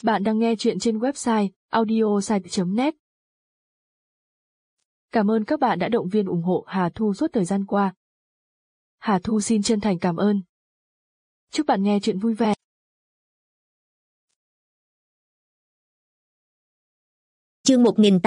Bạn đang nghe chuyện trên website audiosite.net. Cảm ơn các bạn đã động viên ủng hộ Hà Thu suốt thời gian qua. Hà Thu xin chân thành cảm ơn. Chúc bạn nghe chuyện vui vẻ. Chương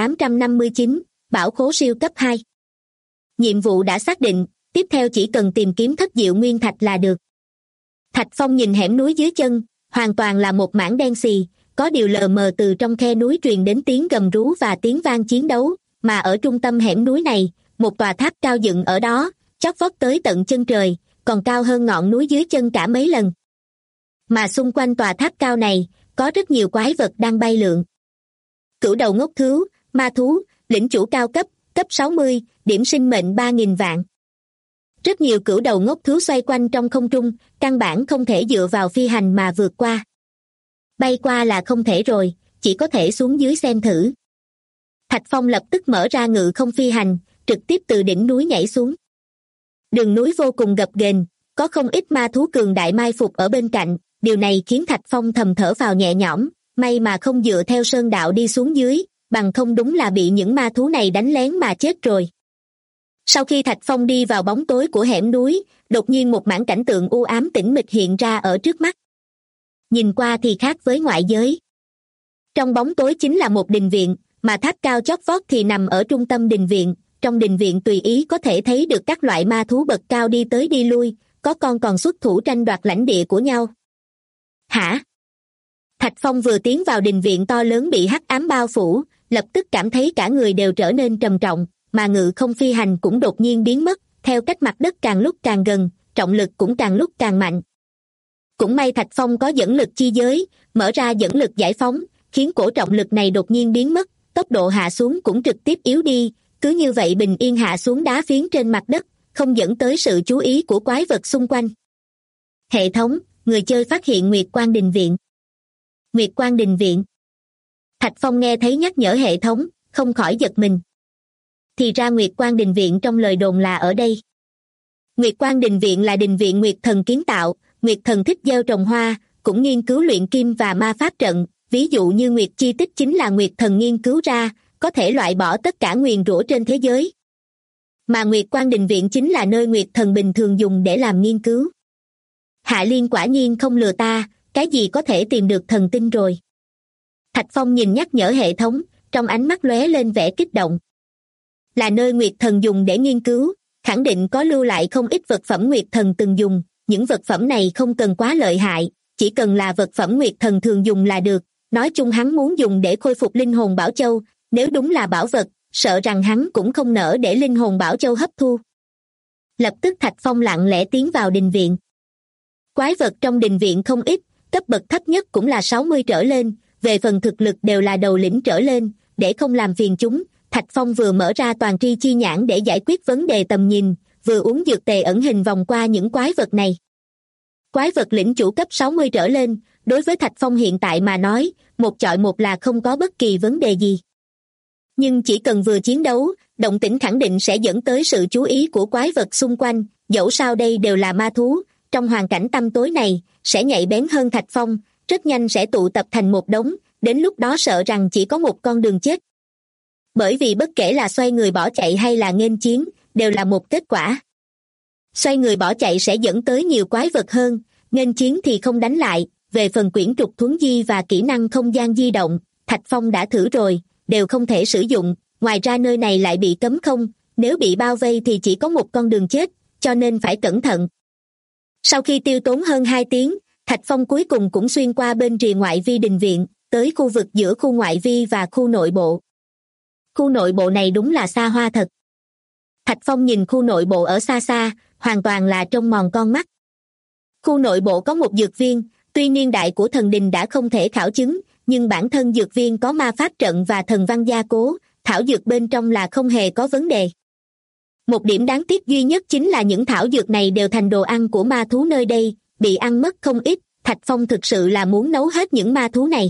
1859, Bảo khố siêu cấp 2. Nhiệm vụ đã xác định, tiếp theo chỉ cần tìm kiếm thất diệu nguyên thạch là được. Thạch Phong nhìn hẻm núi dưới chân, hoàn toàn là một mảng đen xì, có điều lờ mờ từ trong khe núi truyền đến tiếng gầm rú và tiếng vang chiến đấu, mà ở trung tâm hẻm núi này, một tòa tháp cao dựng ở đó, chót vót tới tận chân trời, còn cao hơn ngọn núi dưới chân cả mấy lần. Mà xung quanh tòa tháp cao này, có rất nhiều quái vật đang bay lượn. Cửu đầu ngốc thú, ma thú, lĩnh chủ cao cấp, cấp 60, điểm sinh mệnh 3.000 vạn. Rất nhiều cửu đầu ngốc thú xoay quanh trong không trung, căn bản không thể dựa vào phi hành mà vượt qua. Bay qua là không thể rồi, chỉ có thể xuống dưới xem thử. Thạch Phong lập tức mở ra ngự không phi hành, trực tiếp từ đỉnh núi nhảy xuống. Đường núi vô cùng gập ghềnh, có không ít ma thú cường đại mai phục ở bên cạnh, điều này khiến Thạch Phong thầm thở vào nhẹ nhõm, may mà không dựa theo sơn đạo đi xuống dưới, bằng không đúng là bị những ma thú này đánh lén mà chết rồi. Sau khi Thạch Phong đi vào bóng tối của hẻm núi, đột nhiên một mảng cảnh tượng u ám tĩnh mịch hiện ra ở trước mắt. Nhìn qua thì khác với ngoại giới. Trong bóng tối chính là một đình viện, mà tháp cao chót vót thì nằm ở trung tâm đình viện. Trong đình viện tùy ý có thể thấy được các loại ma thú bậc cao đi tới đi lui, có con còn xuất thủ tranh đoạt lãnh địa của nhau. Hả? Thạch Phong vừa tiến vào đình viện to lớn bị hắc ám bao phủ, lập tức cảm thấy cả người đều trở nên trầm trọng, mà ngự không phi hành cũng đột nhiên biến mất, theo cách mặt đất càng lúc càng gần, trọng lực cũng càng lúc càng mạnh. Cũng may Thạch Phong có dẫn lực chi giới, mở ra dẫn lực giải phóng, khiến cổ trọng lực này đột nhiên biến mất, tốc độ hạ xuống cũng trực tiếp yếu đi, cứ như vậy bình yên hạ xuống đá phiến trên mặt đất, không dẫn tới sự chú ý của quái vật xung quanh. Hệ thống, người chơi phát hiện Nguyệt Quang Đình Viện. Nguyệt Quang Đình Viện. Thạch Phong nghe thấy nhắc nhở hệ thống, không khỏi giật mình. Thì ra Nguyệt Quang Đình Viện trong lời đồn là ở đây. Nguyệt Quang Đình Viện là đình viện Nguyệt Thần kiến tạo, Nguyệt Thần thích gieo trồng hoa, cũng nghiên cứu luyện kim và ma pháp trận, ví dụ như Nguyệt Chi Tích chính là Nguyệt Thần nghiên cứu ra, có thể loại bỏ tất cả nguyền rủa trên thế giới. Mà Nguyệt Quang Đình Viện chính là nơi Nguyệt Thần bình thường dùng để làm nghiên cứu. Hạ Liên quả nhiên không lừa ta, cái gì có thể tìm được thần tinh rồi. Thạch Phong nhìn nhắc nhở hệ thống, trong ánh mắt lóe lên vẻ kích động. Là nơi Nguyệt Thần dùng để nghiên cứu, khẳng định có lưu lại không ít vật phẩm Nguyệt Thần từng dùng, những vật phẩm này không cần quá lợi hại, chỉ cần là vật phẩm Nguyệt Thần thường dùng là được, nói chung hắn muốn dùng để khôi phục linh hồn Bảo Châu, nếu đúng là bảo vật, sợ rằng hắn cũng không nỡ để linh hồn Bảo Châu hấp thu. Lập tức Thạch Phong lặng lẽ tiến vào đình viện. Quái vật trong đình viện không ít, cấp bậc thấp nhất cũng là 60 trở lên, về phần thực lực đều là đầu lĩnh trở lên, để không làm phiền chúng, Thạch Phong vừa mở ra toàn tri chi nhãn để giải quyết vấn đề tầm nhìn, vừa uống dược tề ẩn hình vòng qua những quái vật này. Quái vật lĩnh chủ cấp 60 trở lên, đối với Thạch Phong hiện tại mà nói, một chọi một là không có bất kỳ vấn đề gì. Nhưng chỉ cần vừa chiến đấu, động tĩnh khẳng định sẽ dẫn tới sự chú ý của quái vật xung quanh, dẫu sao đây đều là ma thú, trong hoàn cảnh tăm tối này, sẽ nhạy bén hơn Thạch Phong, rất nhanh sẽ tụ tập thành một đống, đến lúc đó sợ rằng chỉ có một con đường chết. Bởi vì bất kể là xoay người bỏ chạy hay là nghênh chiến, đều là một kết quả. Xoay người bỏ chạy sẽ dẫn tới nhiều quái vật hơn, nghênh chiến thì không đánh lại, về phần quyển trục thuấn di và kỹ năng không gian di động, Thạch Phong đã thử rồi, đều không thể sử dụng, ngoài ra nơi này lại bị cấm không, nếu bị bao vây thì chỉ có một con đường chết, cho nên phải cẩn thận. Sau khi tiêu tốn hơn 2 tiếng, Thạch Phong cuối cùng cũng xuyên qua bên rìa ngoại vi đình viện, tới khu vực giữa khu ngoại vi và khu nội bộ. Khu nội bộ này đúng là xa hoa thật. Thạch Phong nhìn khu nội bộ ở xa xa, hoàn toàn là trông mòn con mắt. Khu nội bộ có một dược viên, tuy niên đại của thần đình đã không thể khảo chứng, nhưng bản thân dược viên có ma pháp trận và thần văn gia cố, thảo dược bên trong là không hề có vấn đề. Một điểm đáng tiếc duy nhất chính là những thảo dược này đều thành đồ ăn của ma thú nơi đây, bị ăn mất không ít, Thạch Phong thực sự là muốn nấu hết những ma thú này.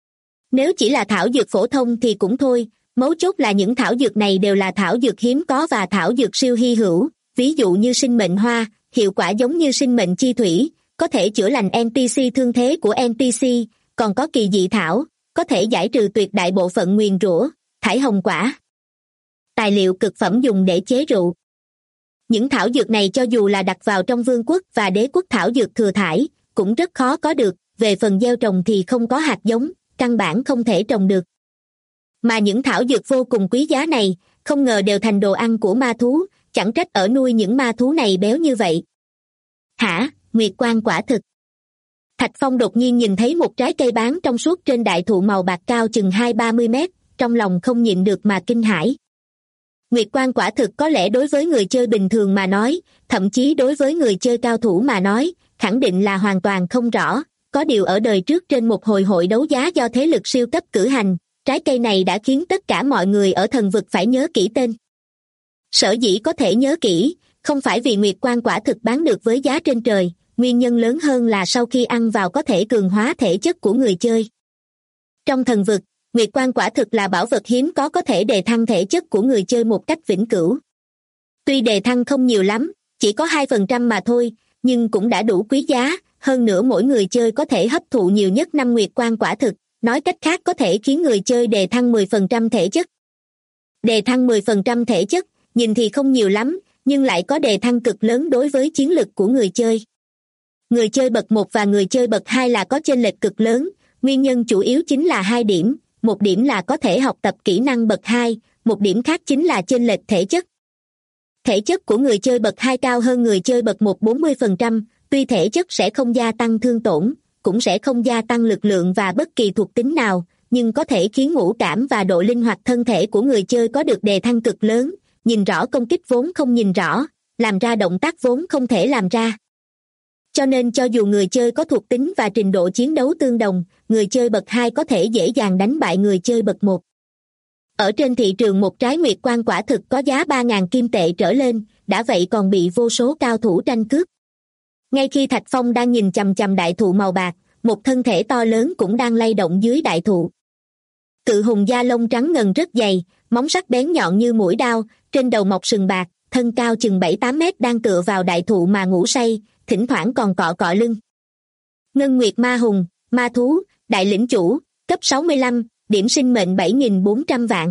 Nếu chỉ là thảo dược phổ thông thì cũng thôi, mấu chốt là những thảo dược này đều là thảo dược hiếm có và thảo dược siêu hy hữu, ví dụ như sinh mệnh hoa, hiệu quả giống như sinh mệnh chi thủy, có thể chữa lành NPC thương thế của NPC, còn có kỳ dị thảo, có thể giải trừ tuyệt đại bộ phận nguyền rủa, thải hồng quả. Tài liệu cực phẩm dùng để chế rượu. Những thảo dược này cho dù là đặt vào trong vương quốc và đế quốc thảo dược thừa thải, cũng rất khó có được, về phần gieo trồng thì không có hạt giống, căn bản không thể trồng được. Mà những thảo dược vô cùng quý giá này, không ngờ đều thành đồ ăn của ma thú, chẳng trách ở nuôi những ma thú này béo như vậy. Hả, nguyệt quang quả thực. Thạch Phong đột nhiên nhìn thấy một trái cây bán trong suốt trên đại thụ màu bạc cao chừng 20-30 mét, trong lòng không nhịn được mà kinh hãi. Nguyệt quang quả thực có lẽ đối với người chơi bình thường mà nói, thậm chí đối với người chơi cao thủ mà nói, khẳng định là hoàn toàn không rõ. Có điều ở đời trước trên một hồi hội đấu giá do thế lực siêu cấp cử hành, trái cây này đã khiến tất cả mọi người ở thần vực phải nhớ kỹ tên. Sở dĩ có thể nhớ kỹ, không phải vì nguyệt quang quả thực bán được với giá trên trời, nguyên nhân lớn hơn là sau khi ăn vào có thể cường hóa thể chất của người chơi. Trong thần vực, nguyệt quang quả thực là bảo vật hiếm có thể đề thăng thể chất của người chơi một cách vĩnh cửu. Tuy đề thăng không nhiều lắm, chỉ có 2% mà thôi, nhưng cũng đã đủ quý giá, hơn nữa mỗi người chơi có thể hấp thụ nhiều nhất 5 nguyệt quang quả thực, nói cách khác có thể khiến người chơi đề thăng 10% thể chất. Đề thăng 10% thể chất, nhìn thì không nhiều lắm, nhưng lại có đề thăng cực lớn đối với chiến lực của người chơi. Người chơi bậc 1 và người chơi bậc 2 là có chênh lệch cực lớn, nguyên nhân chủ yếu chính là 2 điểm, một điểm là có thể học tập kỹ năng bậc 2, một điểm khác chính là chênh lệch thể chất. Thể chất của người chơi bậc 2 cao hơn người chơi bậc 1 40%, tuy thể chất sẽ không gia tăng thương tổn, cũng sẽ không gia tăng lực lượng và bất kỳ thuộc tính nào, nhưng có thể khiến ngũ cảm và độ linh hoạt thân thể của người chơi có được đề thăng cực lớn, nhìn rõ công kích vốn không nhìn rõ, làm ra động tác vốn không thể làm ra. Cho nên cho dù người chơi có thuộc tính và trình độ chiến đấu tương đồng, người chơi bậc 2 có thể dễ dàng đánh bại người chơi bậc 1. Ở trên thị trường một trái nguyệt quang quả thực có giá 3.000 kim tệ trở lên, đã vậy còn bị vô số cao thủ tranh cướp. Ngay khi Thạch Phong đang nhìn chằm chằm đại thụ màu bạc, một thân thể to lớn cũng đang lay động dưới đại thụ. Cự hùng da lông trắng ngần rất dày, móng sắc bén nhọn như mũi đao, trên đầu mọc sừng bạc, thân cao chừng 7-8 mét đang tựa vào đại thụ mà ngủ say, thỉnh thoảng còn cọ cọ lưng. Ngân Nguyệt Ma Hùng, ma thú, đại lĩnh chủ, cấp 65, điểm sinh mệnh 7.400 vạn.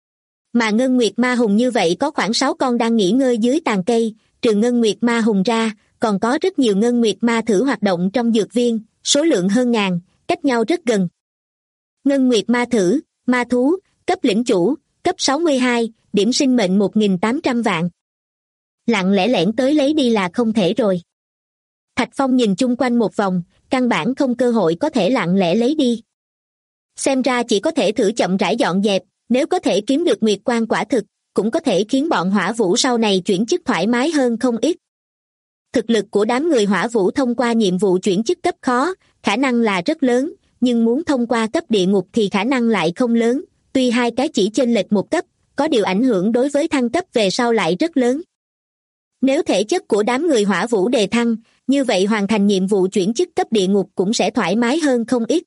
Mà Ngân Nguyệt Ma Hùng như vậy có khoảng 6 con đang nghỉ ngơi dưới tàn cây, trừ Ngân Nguyệt Ma Hùng ra, còn có rất nhiều Ngân Nguyệt Ma thử hoạt động trong dược viên, số lượng hơn ngàn, cách nhau rất gần. Ngân Nguyệt Ma thử, ma thú, cấp lĩnh chủ, cấp 62, điểm sinh mệnh 1.800 vạn. Lặng lẽ lẻn tới lấy đi là không thể rồi. Thạch Phong nhìn chung quanh một vòng, căn bản không cơ hội có thể lặng lẽ lấy đi. Xem ra chỉ có thể thử chậm rãi dọn dẹp, nếu có thể kiếm được nguyệt quang quả thực, cũng có thể khiến bọn hỏa vũ sau này chuyển chức thoải mái hơn không ít. Thực lực của đám người hỏa vũ thông qua nhiệm vụ chuyển chức cấp khó, khả năng là rất lớn, nhưng muốn thông qua cấp địa ngục thì khả năng lại không lớn, tuy hai cái chỉ chênh lệch một cấp, có điều ảnh hưởng đối với thăng cấp về sau lại rất lớn. Nếu thể chất của đám người hỏa vũ đề thăng, như vậy hoàn thành nhiệm vụ chuyển chức cấp địa ngục cũng sẽ thoải mái hơn không ít.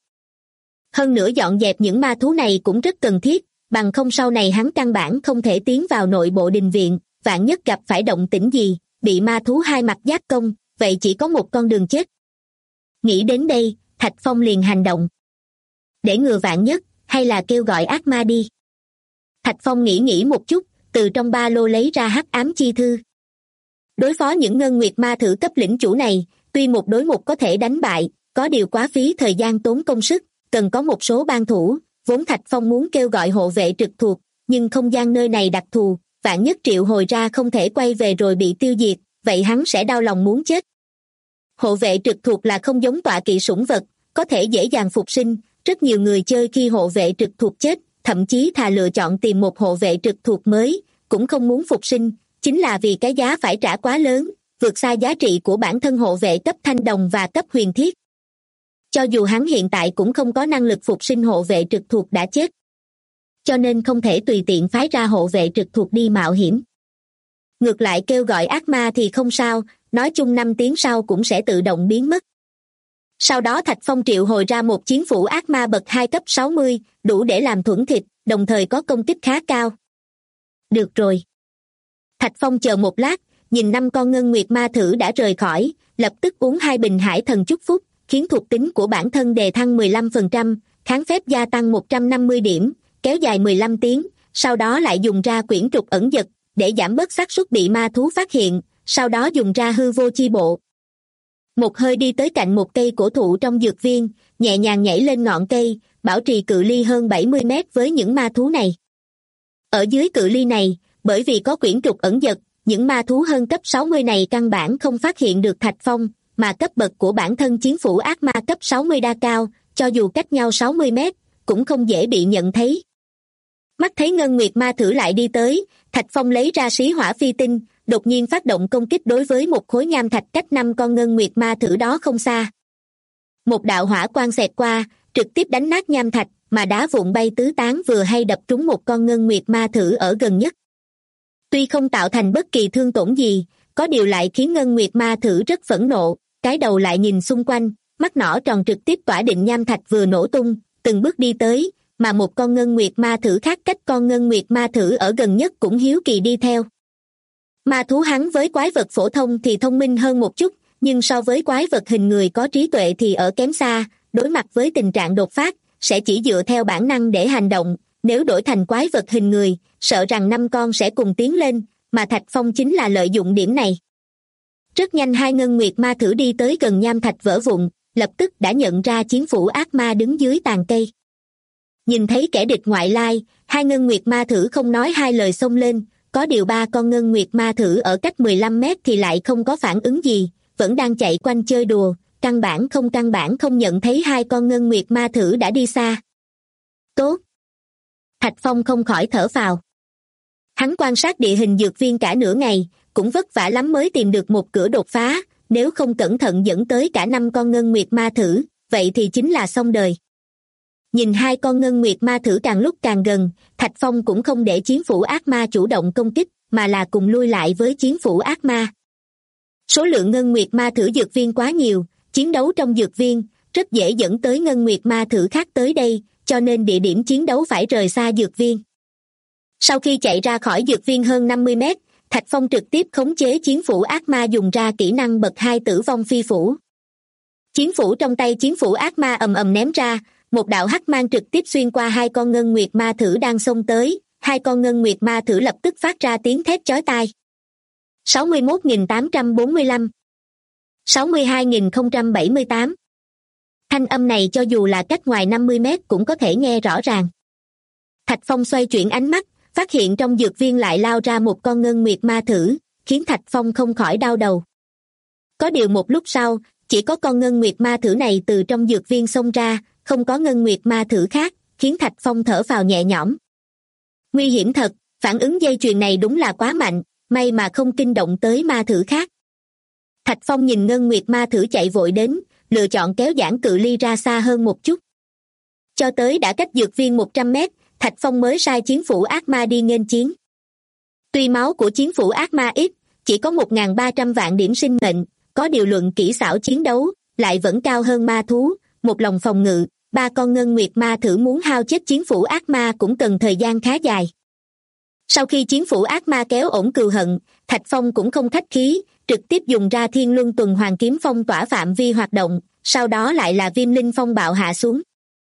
Hơn nữa dọn dẹp những ma thú này cũng rất cần thiết, bằng không sau này hắn căn bản không thể tiến vào nội bộ đình viện, vạn nhất gặp phải động tĩnh gì, bị ma thú hai mặt giáp công, vậy chỉ có một con đường chết. Nghĩ đến đây, Thạch Phong liền hành động. Để ngừa vạn nhất, hay là kêu gọi ác ma đi. Thạch Phong nghĩ một chút, từ trong ba lô lấy ra hắc ám chi thư. Đối phó những ngân nguyệt ma thử cấp lĩnh chủ này, tuy một đối một có thể đánh bại, có điều quá phí thời gian tốn công sức, cần có một số ban thủ, vốn Thạch Phong muốn kêu gọi hộ vệ trực thuộc, nhưng không gian nơi này đặc thù, vạn nhất triệu hồi ra không thể quay về rồi bị tiêu diệt, vậy hắn sẽ đau lòng muốn chết. Hộ vệ trực thuộc là không giống tọa kỵ sủng vật, có thể dễ dàng phục sinh, rất nhiều người chơi khi hộ vệ trực thuộc chết, thậm chí thà lựa chọn tìm một hộ vệ trực thuộc mới, cũng không muốn phục sinh, chính là vì cái giá phải trả quá lớn, vượt xa giá trị của bản thân hộ vệ cấp thanh đồng và cấp huyền thiết. Cho dù hắn hiện tại cũng không có năng lực phục sinh hộ vệ trực thuộc đã chết, cho nên không thể tùy tiện phái ra hộ vệ trực thuộc đi mạo hiểm. Ngược lại kêu gọi ác ma thì không sao, nói chung 5 tiếng sau cũng sẽ tự động biến mất. Sau đó Thạch Phong triệu hồi ra một chiến phủ ác ma bậc 2 cấp 60, đủ để làm thuẫn thịt, đồng thời có công kích khá cao. Được rồi. Thạch Phong chờ một lát, nhìn 5 con ngân nguyệt ma thử đã rời khỏi, lập tức uống 2 bình hải thần chúc phúc, khiến thuộc tính của bản thân đề thăng 15%, kháng phép gia tăng 150 điểm, kéo dài 15 tiếng, sau đó lại dùng ra quyển trục ẩn dật, để giảm bớt xác suất bị ma thú phát hiện, sau đó dùng ra hư vô chi bộ. Một hơi đi tới cạnh một cây cổ thụ trong dược viên, nhẹ nhàng nhảy lên ngọn cây, bảo trì cự ly hơn 70 mét với những ma thú này. Ở dưới cự ly này, bởi vì có quyển trục ẩn dật, những ma thú hơn cấp 60 này căn bản không phát hiện được Thạch Phong, mà cấp bậc của bản thân chiến phủ ác ma cấp 60 đa cao, cho dù cách nhau 60 mét, cũng không dễ bị nhận thấy. Mắt thấy Ngân Nguyệt ma thử lại đi tới, Thạch Phong lấy ra xí hỏa phi tinh, đột nhiên phát động công kích đối với một khối nham thạch cách 5 con Ngân Nguyệt ma thử đó không xa. Một đạo hỏa quang xẹt qua, trực tiếp đánh nát nham thạch, mà đá vụn bay tứ tán vừa hay đập trúng một con Ngân Nguyệt ma thử ở gần nhất. Tuy không tạo thành bất kỳ thương tổn gì, có điều lại khiến Ngân Nguyệt ma thử rất phẫn nộ, cái đầu lại nhìn xung quanh, mắt nỏ tròn trực tiếp tỏa định nham thạch vừa nổ tung, từng bước đi tới, mà một con Ngân Nguyệt ma thử khác cách con Ngân Nguyệt ma thử ở gần nhất cũng hiếu kỳ đi theo. Ma thú hắn với quái vật phổ thông thì thông minh hơn một chút, nhưng so với quái vật hình người có trí tuệ thì ở kém xa, đối mặt với tình trạng đột phát, sẽ chỉ dựa theo bản năng để hành động, nếu đổi thành quái vật hình người, sợ rằng 5 con sẽ cùng tiến lên, mà Thạch Phong chính là lợi dụng điểm này. Rất nhanh hai Ngân Nguyệt ma thử đi tới gần nham thạch vỡ vụn, lập tức đã nhận ra chiến phủ ác ma đứng dưới tàn cây. Nhìn thấy kẻ địch ngoại lai, hai Ngân Nguyệt ma thử không nói hai lời xông lên, có điều 3 con Ngân Nguyệt ma thử ở cách 15 mét thì lại không có phản ứng gì, vẫn đang chạy quanh chơi đùa, căn bản không nhận thấy hai con Ngân Nguyệt ma thử đã đi xa. Tốt! Thạch Phong không khỏi thở phào. Hắn quan sát địa hình dược viên cả nửa ngày, cũng vất vả lắm mới tìm được một cửa đột phá, nếu không cẩn thận dẫn tới cả 5 con Ngân Nguyệt ma thử, vậy thì chính là xong đời. Nhìn hai con Ngân Nguyệt ma thử càng lúc càng gần, Thạch Phong cũng không để chiến phủ ác ma chủ động công kích, mà là cùng lui lại với chiến phủ ác ma. Số lượng Ngân Nguyệt ma thử dược viên quá nhiều, chiến đấu trong dược viên, rất dễ dẫn tới Ngân Nguyệt ma thử khác tới đây, cho nên địa điểm chiến đấu phải rời xa dược viên. Sau khi chạy ra khỏi dược viên hơn 50 mét, Thạch Phong trực tiếp khống chế chiến phủ ác ma dùng ra kỹ năng bậc 2 tử vong phi phủ. Chiến phủ trong tay chiến phủ ác ma ầm ầm ném ra, một đạo hắc mang trực tiếp xuyên qua hai con Ngân Nguyệt ma thử đang xông tới, hai con Ngân Nguyệt ma thử lập tức phát ra tiếng thét chói tai. 61.845 62.078 Thanh âm này cho dù là cách ngoài 50 mét cũng có thể nghe rõ ràng. Thạch Phong xoay chuyển ánh mắt, phát hiện trong dược viên lại lao ra một con Ngân Nguyệt ma thử, khiến Thạch Phong không khỏi đau đầu. Có điều một lúc sau, chỉ có con Ngân Nguyệt ma thử này từ trong dược viên xông ra, không có Ngân Nguyệt ma thử khác, khiến Thạch Phong thở phào nhẹ nhõm. Nguy hiểm thật, phản ứng dây chuyền này đúng là quá mạnh, may mà không kinh động tới ma thử khác. Thạch Phong nhìn Ngân Nguyệt ma thử chạy vội đến, lựa chọn kéo giãn cự ly ra xa hơn một chút. Cho tới đã cách dược viên 100 mét, Thạch Phong mới sai chiến phủ ác ma đi nghênh chiến. Tuy máu của chiến phủ ác ma ít, chỉ có 1.300 vạn điểm sinh mệnh, có điều luận kỹ xảo chiến đấu, lại vẫn cao hơn ma thú, một lòng phòng ngự, 3 con Ngân Nguyệt ma thử muốn hao chết chiến phủ ác ma cũng cần thời gian khá dài. Sau khi chiến phủ ác ma kéo ổn cừu hận, Thạch Phong cũng không khách khí, trực tiếp dùng ra Thiên Luân Tuần Hoàn Kiếm phong tỏa phạm vi hoạt động, sau đó lại là Viêm Linh Phong bạo hạ xuống.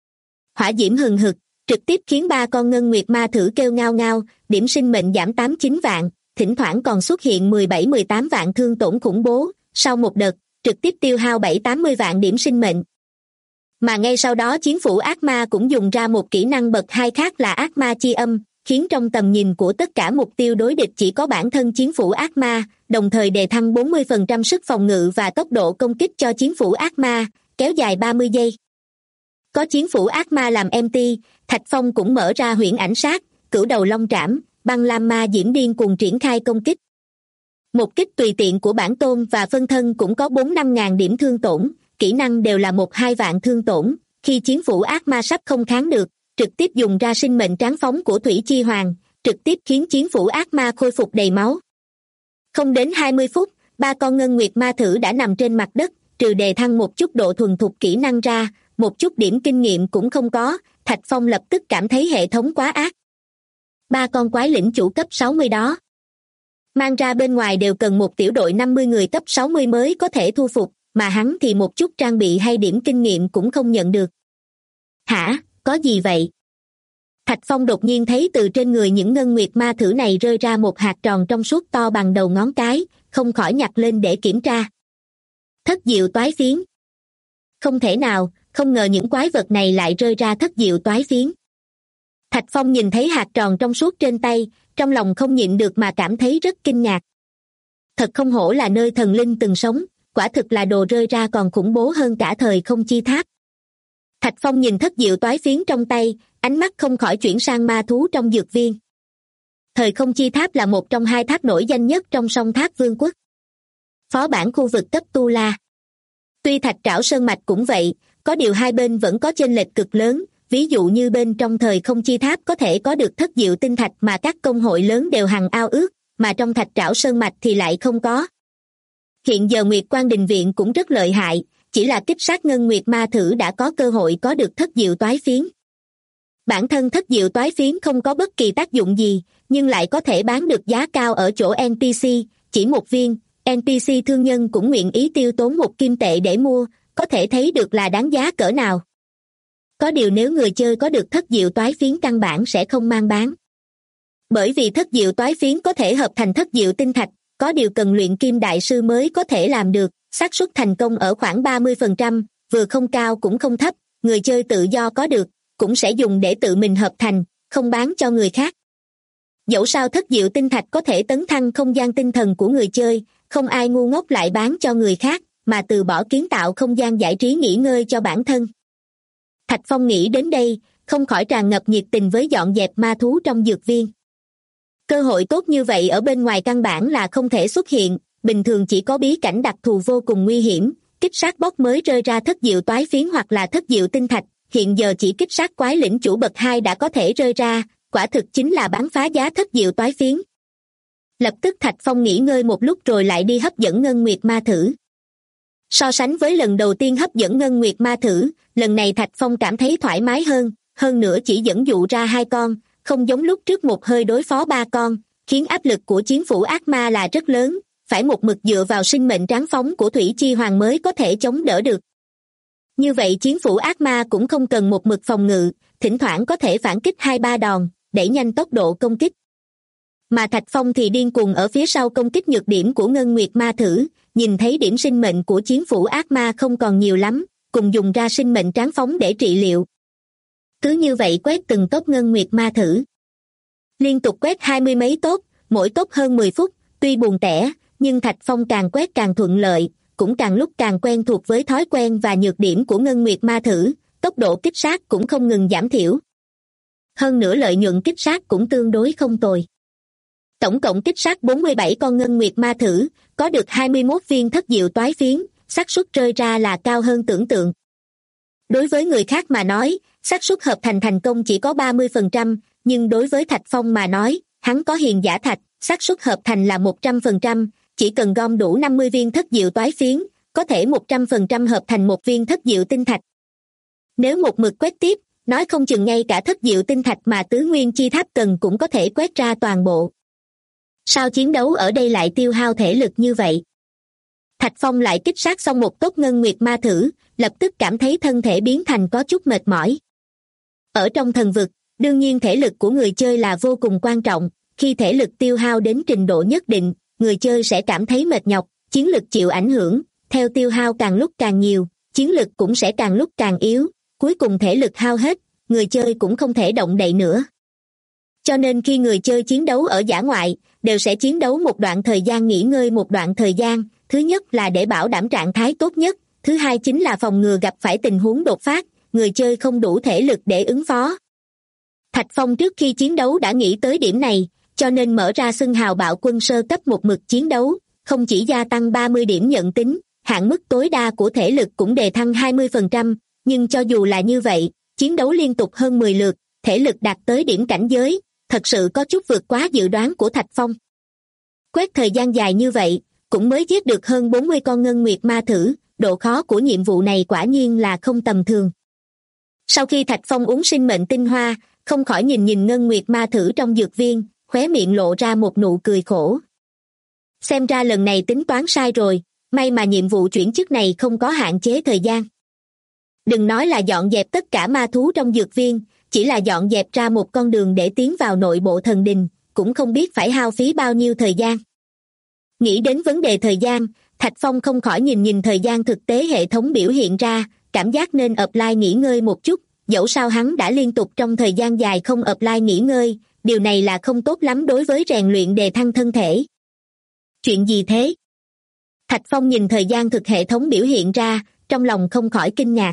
Hỏa diễm hừng hực, trực tiếp khiến 3 con Ngân Nguyệt ma thử kêu ngao ngao, điểm sinh mệnh giảm 8-9 vạn, thỉnh thoảng còn xuất hiện 17-18 vạn thương tổn khủng bố, sau một đợt, trực tiếp tiêu hao 7-80 vạn điểm sinh mệnh. Mà ngay sau đó chiến phủ ác ma cũng dùng ra một kỹ năng bậc 2 khác là ác ma chi âm, khiến trong tầm nhìn của tất cả mục tiêu đối địch chỉ có bản thân chiến phủ ác ma, đồng thời đề thăng 40% sức phòng ngự và tốc độ công kích cho chiến phủ ác ma, kéo dài 30 giây. Có chiến phủ ác ma làm MT, Thạch Phong cũng mở ra huyễn ảnh sát, cửu đầu long trảm, băng lam ma diễm điên cuồng triển khai công kích. Một kích tùy tiện của bản tôn và phân thân cũng có 4-5 ngàn điểm thương tổn, kỹ năng đều là 1-2 vạn thương tổn, khi chiến phủ ác ma sắp không kháng được, trực tiếp dùng ra sinh mệnh tráng phóng của Thủy Chi Hoàng, trực tiếp khiến chiến phủ ác ma khôi phục đầy máu. Không đến 20 phút, 3 con Ngân Nguyệt ma thử đã nằm trên mặt đất, trừ đề thăng một chút độ thuần thục kỹ năng ra, một chút điểm kinh nghiệm cũng không có, Thạch Phong lập tức cảm thấy hệ thống quá ác. 3 con quái lĩnh chủ cấp 60 đó mang ra bên ngoài đều cần một tiểu đội 50 người cấp 60 mới có thể thu phục, mà hắn thì một chút trang bị hay điểm kinh nghiệm cũng không nhận được. Hả, có gì vậy? Thạch Phong đột nhiên thấy từ trên người những ngân nguyệt ma thử này rơi ra một hạt tròn trong suốt to bằng đầu ngón cái, không khỏi nhặt lên để kiểm tra. Thất diệu toái phiến. Không thể nào, không ngờ những quái vật này lại rơi ra thất diệu toái phiến. Thạch Phong nhìn thấy hạt tròn trong suốt trên tay, trong lòng không nhịn được mà cảm thấy rất kinh ngạc. Thật không hổ là nơi thần linh từng sống, quả thực là đồ rơi ra còn khủng bố hơn cả thời không chi tháp. Thạch Phong nhìn thất diệu toái phiến trong tay, ánh mắt không khỏi chuyển sang ma thú trong dược viên. Thời không chi tháp là một trong hai tháp nổi danh nhất trong song tháp vương quốc. Phó bản khu vực cấp Tu La. Tuy Thạch Trảo Sơn Mạch cũng vậy, có điều hai bên vẫn có chênh lệch cực lớn, ví dụ như bên trong thời không chi tháp có thể có được thất diệu tinh thạch mà các công hội lớn đều hằng ao ước, mà trong Thạch Trảo Sơn Mạch thì lại không có. Hiện giờ Nguyệt Quan Đình Viện cũng rất lợi hại, chỉ là kích sát ngân nguyệt ma thử đã có cơ hội có được thất diệu toái phiến. Bản thân thất diệu toái phiến không có bất kỳ tác dụng gì, nhưng lại có thể bán được giá cao ở chỗ NPC, chỉ một viên, NPC thương nhân cũng nguyện ý tiêu tốn 1 kim tệ để mua, có thể thấy được là đáng giá cỡ nào. Có điều nếu người chơi có được thất diệu toái phiến căn bản sẽ không mang bán. Bởi vì thất diệu toái phiến có thể hợp thành thất diệu tinh thạch, có điều cần luyện kim đại sư mới có thể làm được, xác suất thành công ở khoảng 30%, vừa không cao cũng không thấp, người chơi tự do có được, cũng sẽ dùng để tự mình hợp thành, không bán cho người khác. Dẫu sao thất diệu tinh thạch có thể tấn thăng không gian tinh thần của người chơi, không ai ngu ngốc lại bán cho người khác, mà từ bỏ kiến tạo không gian giải trí nghỉ ngơi cho bản thân. Thạch Phong nghĩ đến đây, không khỏi tràn ngập nhiệt tình với dọn dẹp ma thú trong dược viên. Cơ hội tốt như vậy ở bên ngoài căn bản là không thể xuất hiện, bình thường chỉ có bí cảnh đặc thù vô cùng nguy hiểm, kích sát boss mới rơi ra thất diệu toái phiến hoặc là thất diệu tinh thạch, hiện giờ chỉ kích sát quái lĩnh chủ bậc 2 đã có thể rơi ra, quả thực chính là bán phá giá thất diệu toái phiến. Lập tức Thạch Phong nghỉ ngơi một lúc rồi lại đi hấp dẫn ngân nguyệt ma thử. So sánh với lần đầu tiên hấp dẫn ngân nguyệt ma thử, lần này Thạch Phong cảm thấy thoải mái hơn nữa chỉ dẫn dụ ra 2 con, không giống lúc trước một hơi đối phó 3 con, khiến áp lực của chiến phủ ác ma là rất lớn, phải một mực dựa vào sinh mệnh tráng phóng của Thủy Chi Hoàng mới có thể chống đỡ được. Như vậy chiến phủ ác ma cũng không cần một mực phòng ngự, thỉnh thoảng có thể phản kích 2-3 đòn, đẩy nhanh tốc độ công kích. Mà Thạch Phong thì điên cuồng ở phía sau công kích nhược điểm của ngân nguyệt ma thử, nhìn thấy điểm sinh mệnh của chiến phủ ác ma không còn nhiều lắm, cùng dùng ra sinh mệnh tráng phóng để trị liệu. Cứ như vậy quét từng tốp ngân nguyệt ma thử. Liên tục quét 20 mấy tốp, mỗi tốp hơn 10 phút, tuy buồn tẻ, nhưng Thạch Phong càng quét càng thuận lợi, cũng càng lúc càng quen thuộc với thói quen và nhược điểm của ngân nguyệt ma thử, tốc độ kích sát cũng không ngừng giảm thiểu. Hơn nữa lợi nhuận kích sát cũng tương đối không tồi. Tổng cộng kích sát 47 con ngân nguyệt ma thử, có được 21 viên thất diệu toái phiến, xác suất rơi ra là cao hơn tưởng tượng. Đối với người khác mà nói, xác suất hợp thành công chỉ có 30%, nhưng đối với Thạch Phong mà nói, hắn có hiền giả thạch, xác suất hợp thành là 100%, chỉ cần gom đủ 50 viên thất diệu toái phiến, có thể 100% hợp thành một viên thất diệu tinh thạch. Nếu một mực quét tiếp, nói không chừng ngay cả thất diệu tinh thạch mà tứ nguyên chi tháp cần cũng có thể quét ra toàn bộ. Sao chiến đấu ở đây lại tiêu hao thể lực như vậy? Thạch Phong lại kích sát xong một tốp ngân nguyệt ma thử, lập tức cảm thấy thân thể biến thành có chút mệt mỏi. Ở trong thần vực, đương nhiên thể lực của người chơi là vô cùng quan trọng, khi thể lực tiêu hao đến trình độ nhất định, người chơi sẽ cảm thấy mệt nhọc, chiến lực chịu ảnh hưởng, theo tiêu hao càng lúc càng nhiều, chiến lực cũng sẽ càng lúc càng yếu, cuối cùng thể lực hao hết, người chơi cũng không thể động đậy nữa. Cho nên khi người chơi chiến đấu ở dã ngoại, đều sẽ chiến đấu một đoạn thời gian nghỉ ngơi một đoạn thời gian, thứ nhất là để bảo đảm trạng thái tốt nhất, thứ hai chính là phòng ngừa gặp phải tình huống đột phát, người chơi không đủ thể lực để ứng phó. Thạch Phong trước khi chiến đấu đã nghĩ tới điểm này, cho nên mở ra xưng hào bạo quân sơ cấp một mực chiến đấu, không chỉ gia tăng 30 điểm nhận tính, hạn mức tối đa của thể lực cũng đề thăng 20%, nhưng cho dù là như vậy, chiến đấu liên tục hơn 10 lượt, thể lực đạt tới điểm cảnh giới, thật sự có chút vượt quá dự đoán của Thạch Phong. Quét thời gian dài như vậy, cũng mới giết được hơn 40 con ngân nguyệt ma thử, độ khó của nhiệm vụ này quả nhiên là không tầm thường. Sau khi Thạch Phong uống sinh mệnh tinh hoa, không khỏi nhìn ngân nguyệt ma thử trong dược viên, khóe miệng lộ ra một nụ cười khổ. Xem ra lần này tính toán sai rồi, May mà nhiệm vụ chuyển chức này không có hạn chế thời gian. Đừng nói là dọn dẹp tất cả ma thú trong dược viên, chỉ là dọn dẹp ra một con đường để tiến vào nội bộ thần đình, cũng không biết phải hao phí bao nhiêu thời gian. Nghĩ đến vấn đề thời gian, Thạch Phong không khỏi nhìn thời gian thực tế hệ thống biểu hiện ra, cảm giác nên apply nghỉ ngơi một chút, dẫu sao hắn đã liên tục trong thời gian dài không apply nghỉ ngơi, điều này là không tốt lắm đối với rèn luyện đề thăng thân thể. Chuyện gì thế? Thạch Phong nhìn thời gian thực hệ thống biểu hiện ra, trong lòng không khỏi kinh ngạc.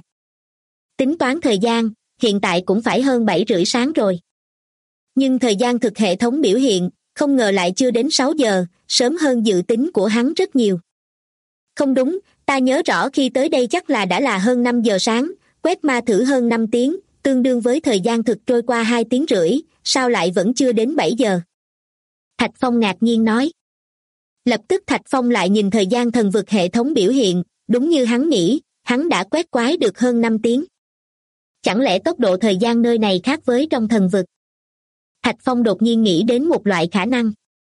Tính toán thời gian, hiện tại cũng phải hơn 7:30 sáng rồi. Nhưng thời gian thực hệ thống biểu hiện, không ngờ lại chưa đến 6 giờ, sớm hơn dự tính của hắn rất nhiều. Không đúng, ta nhớ rõ khi tới đây chắc là đã là hơn 5 giờ sáng, quét ma thử hơn 5 tiếng, tương đương với thời gian thực trôi qua 2 tiếng rưỡi, sao lại vẫn chưa đến 7 giờ? Thạch Phong ngạc nhiên nói. Lập tức Thạch Phong lại nhìn thời gian thần vực hệ thống biểu hiện, đúng như hắn nghĩ, hắn đã quét quái được hơn 5 tiếng. Chẳng lẽ tốc độ thời gian nơi này khác với trong thần vực? Thạch Phong đột nhiên nghĩ đến một loại khả năng.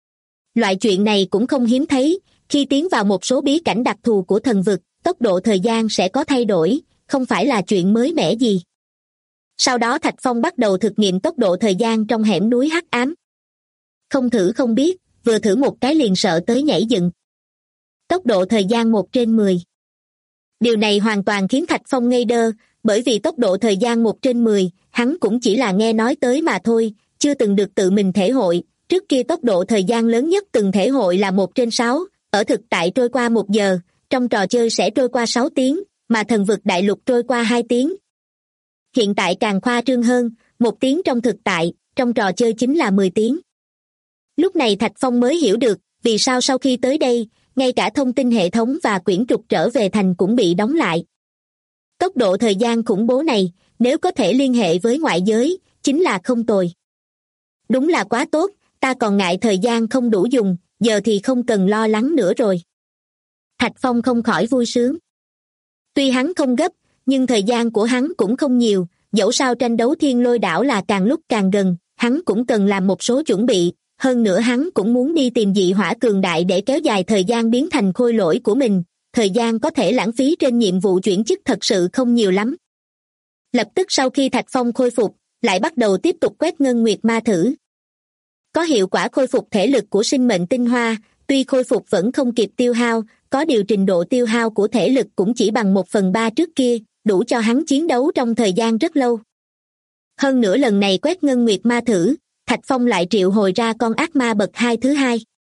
Loại chuyện này cũng không hiếm thấy, khi tiến vào một số bí cảnh đặc thù của thần vực, tốc độ thời gian sẽ có thay đổi, không phải là chuyện mới mẻ gì. Sau đó Thạch Phong bắt đầu thực nghiệm tốc độ thời gian trong hẻm núi hắc ám. Không thử không biết, vừa thử một cái liền sợ tới nhảy dựng. Tốc độ thời gian 1/10. Điều này hoàn toàn khiến Thạch Phong ngây đơ, bởi vì tốc độ thời gian 1/10, hắn cũng chỉ là nghe nói tới mà thôi, chưa từng được tự mình thể hội. Trước kia tốc độ thời gian lớn nhất từng thể hội là 1/6, ở thực tại trôi qua 1 giờ, trong trò chơi sẽ trôi qua 6 tiếng, mà thần vực đại lục trôi qua 2 tiếng. Hiện tại càng khoa trương hơn, 1 tiếng trong thực tại, trong trò chơi chính là 10 tiếng. Lúc này Thạch Phong mới hiểu được, vì sao sau khi tới đây, ngay cả thông tin hệ thống và quyển trục trở về thành cũng bị đóng lại. Tốc độ thời gian khủng bố này, nếu có thể liên hệ với ngoại giới, chính là không tồi. Đúng là quá tốt, ta còn ngại thời gian không đủ dùng, giờ thì không cần lo lắng nữa rồi. Thạch Phong không khỏi vui sướng. Tuy hắn không gấp, nhưng thời gian của hắn cũng không nhiều, dẫu sao tranh đấu thiên lôi đảo là càng lúc càng gần, hắn cũng cần làm một số chuẩn bị, hơn nữa hắn cũng muốn đi tìm dị hỏa cường đại để kéo dài thời gian biến thành khôi lỗi của mình, thời gian có thể lãng phí trên nhiệm vụ chuyển chức thật sự không nhiều lắm. Lập tức sau khi Thạch Phong khôi phục, lại bắt đầu tiếp tục quét ngân nguyệt ma thử. Có hiệu quả khôi phục thể lực của sinh mệnh tinh hoa, tuy khôi phục vẫn không kịp tiêu hao, có điều trình độ tiêu hao của thể lực cũng chỉ bằng 1/3 trước kia, đủ cho hắn chiến đấu trong thời gian rất lâu. Hơn nữa lần này quét ngân nguyệt ma thử, Thạch Phong lại triệu hồi ra con ác ma bậc 2 thứ hai.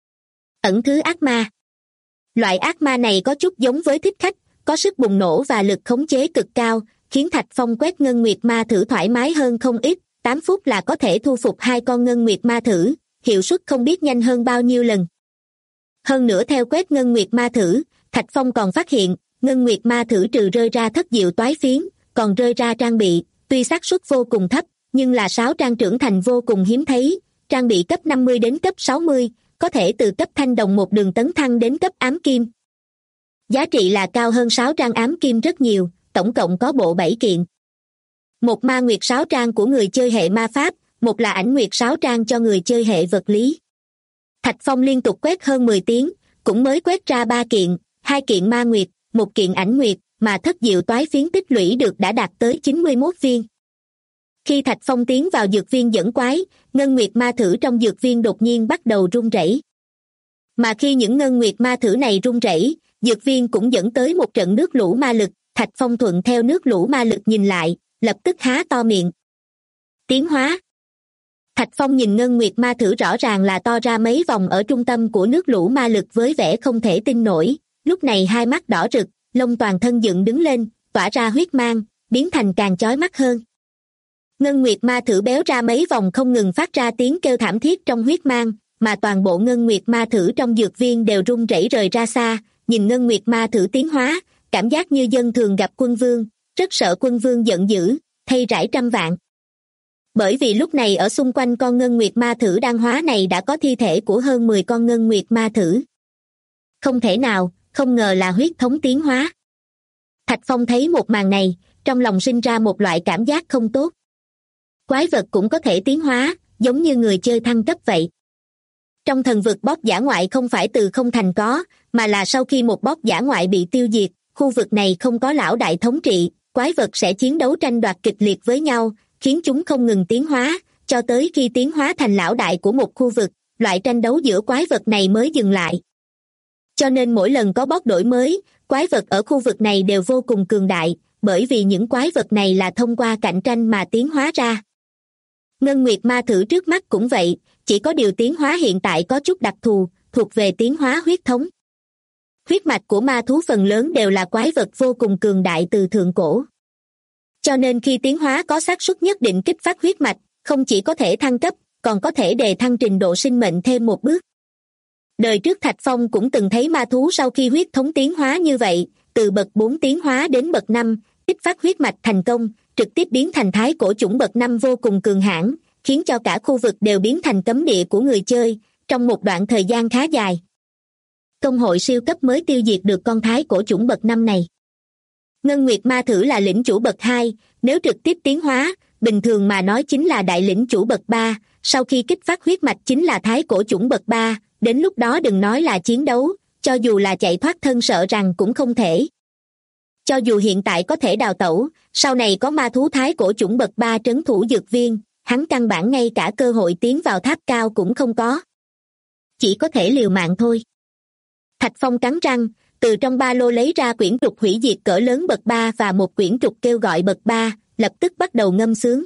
Ẩn thứ ác ma. Loại ác ma này có chút giống với thích khách, có sức bùng nổ và lực khống chế cực cao, khiến Thạch Phong quét ngân nguyệt ma thử thoải mái hơn không ít, 8 phút là có thể thu phục 2 con ngân nguyệt ma thử, hiệu suất không biết nhanh hơn bao nhiêu lần. Hơn nữa theo quét ngân nguyệt ma thử, Thạch Phong còn phát hiện, ngân nguyệt ma thử trừ rơi ra thất diệu toái phiến, còn rơi ra trang bị, tuy xác suất vô cùng thấp, nhưng là 6 trang trưởng thành vô cùng hiếm thấy, trang bị cấp 50 đến cấp 60, có thể từ cấp thanh đồng một đường tấn thăng đến cấp ám kim. Giá trị là cao hơn 6 trang ám kim rất nhiều, tổng cộng có bộ 7 kiện. Một ma nguyệt 6 trang của người chơi hệ ma pháp, một là ảnh nguyệt 6 trang cho người chơi hệ vật lý. Thạch Phong liên tục quét hơn 10 tiếng, cũng mới quét ra 3 kiện, 2 kiện ma nguyệt, 1 kiện ảnh nguyệt, mà thất diệu toái phiến tích lũy được đã đạt tới 91 viên. Khi Thạch Phong tiến vào dược viên dẫn quái, ngân nguyệt ma thử trong dược viên đột nhiên bắt đầu rung rẩy. Mà khi những ngân nguyệt ma thử này rung rẩy, dược viên cũng dẫn tới một trận nước lũ ma lực, Thạch Phong thuận theo nước lũ ma lực nhìn lại, lập tức há to miệng. Tiến hóa. Thạch Phong nhìn ngân nguyệt ma thử rõ ràng là to ra mấy vòng ở trung tâm của nước lũ ma lực với vẻ không thể tin nổi, lúc này hai mắt đỏ rực, lông toàn thân dựng đứng lên, tỏa ra huyết mang, biến thành càng chói mắt hơn. Ngân nguyệt ma thử béo ra mấy vòng không ngừng phát ra tiếng kêu thảm thiết trong huyết mang, mà toàn bộ ngân nguyệt ma thử trong dược viên đều run rẩy rời ra xa, nhìn ngân nguyệt ma thử tiến hóa, cảm giác như dân thường gặp quân vương, rất sợ quân vương giận dữ, thay rải trăm vạn. Bởi vì lúc này ở xung quanh con ngân nguyệt ma thử đang hóa này đã có thi thể của hơn 10 con ngân nguyệt ma thử. Không thể nào, không ngờ là huyết thống tiến hóa. Thạch Phong thấy một màn này, trong lòng sinh ra một loại cảm giác không tốt. Quái vật cũng có thể tiến hóa, giống như người chơi thăng cấp vậy. Trong thần vực boss dã ngoại không phải từ không thành có, mà là sau khi một boss dã ngoại bị tiêu diệt, khu vực này không có lão đại thống trị, quái vật sẽ chiến đấu tranh đoạt kịch liệt với nhau, khiến chúng không ngừng tiến hóa, cho tới khi tiến hóa thành lão đại của một khu vực, loại tranh đấu giữa quái vật này mới dừng lại. Cho nên mỗi lần có boss đổi mới, quái vật ở khu vực này đều vô cùng cường đại, bởi vì những quái vật này là thông qua cạnh tranh mà tiến hóa ra. Ngân Nguyệt Ma Thử trước mắt cũng vậy, chỉ có điều tiến hóa hiện tại có chút đặc thù, thuộc về tiến hóa huyết thống. Huyết mạch của ma thú phần lớn đều là quái vật vô cùng cường đại từ thượng cổ. Cho nên khi tiến hóa có xác suất nhất định kích phát huyết mạch, không chỉ có thể thăng cấp, còn có thể đề thăng trình độ sinh mệnh thêm một bước. Đời trước Thạch Phong cũng từng thấy ma thú sau khi huyết thống tiến hóa như vậy, từ bậc 4 tiến hóa đến bậc 5, kích phát huyết mạch thành công, trực tiếp biến thành thái cổ chủng bậc 5 vô cùng cường hãn, khiến cho cả khu vực đều biến thành cấm địa của người chơi, trong một đoạn thời gian khá dài. Công hội siêu cấp mới tiêu diệt được con thái cổ chủng bậc 5 này. Ngân Nguyệt Ma Thử là lĩnh chủ bậc 2, nếu trực tiếp tiến hóa, bình thường mà nói chính là đại lĩnh chủ bậc 3, sau khi kích phát huyết mạch chính là thái cổ chủng bậc 3, đến lúc đó đừng nói là chiến đấu, cho dù là chạy thoát thân sợ rằng cũng không thể. Cho dù hiện tại có thể đào tẩu, sau này có ma thú thái cổ chủng bậc 3 trấn thủ dược viên, hắn căn bản ngay cả cơ hội tiến vào tháp cao cũng không có. Chỉ có thể liều mạng thôi. Thạch Phong cắn răng, từ trong ba lô lấy ra quyển trục hủy diệt cỡ lớn bậc 3 và một quyển trục kêu gọi bậc 3, lập tức bắt đầu ngâm sướng.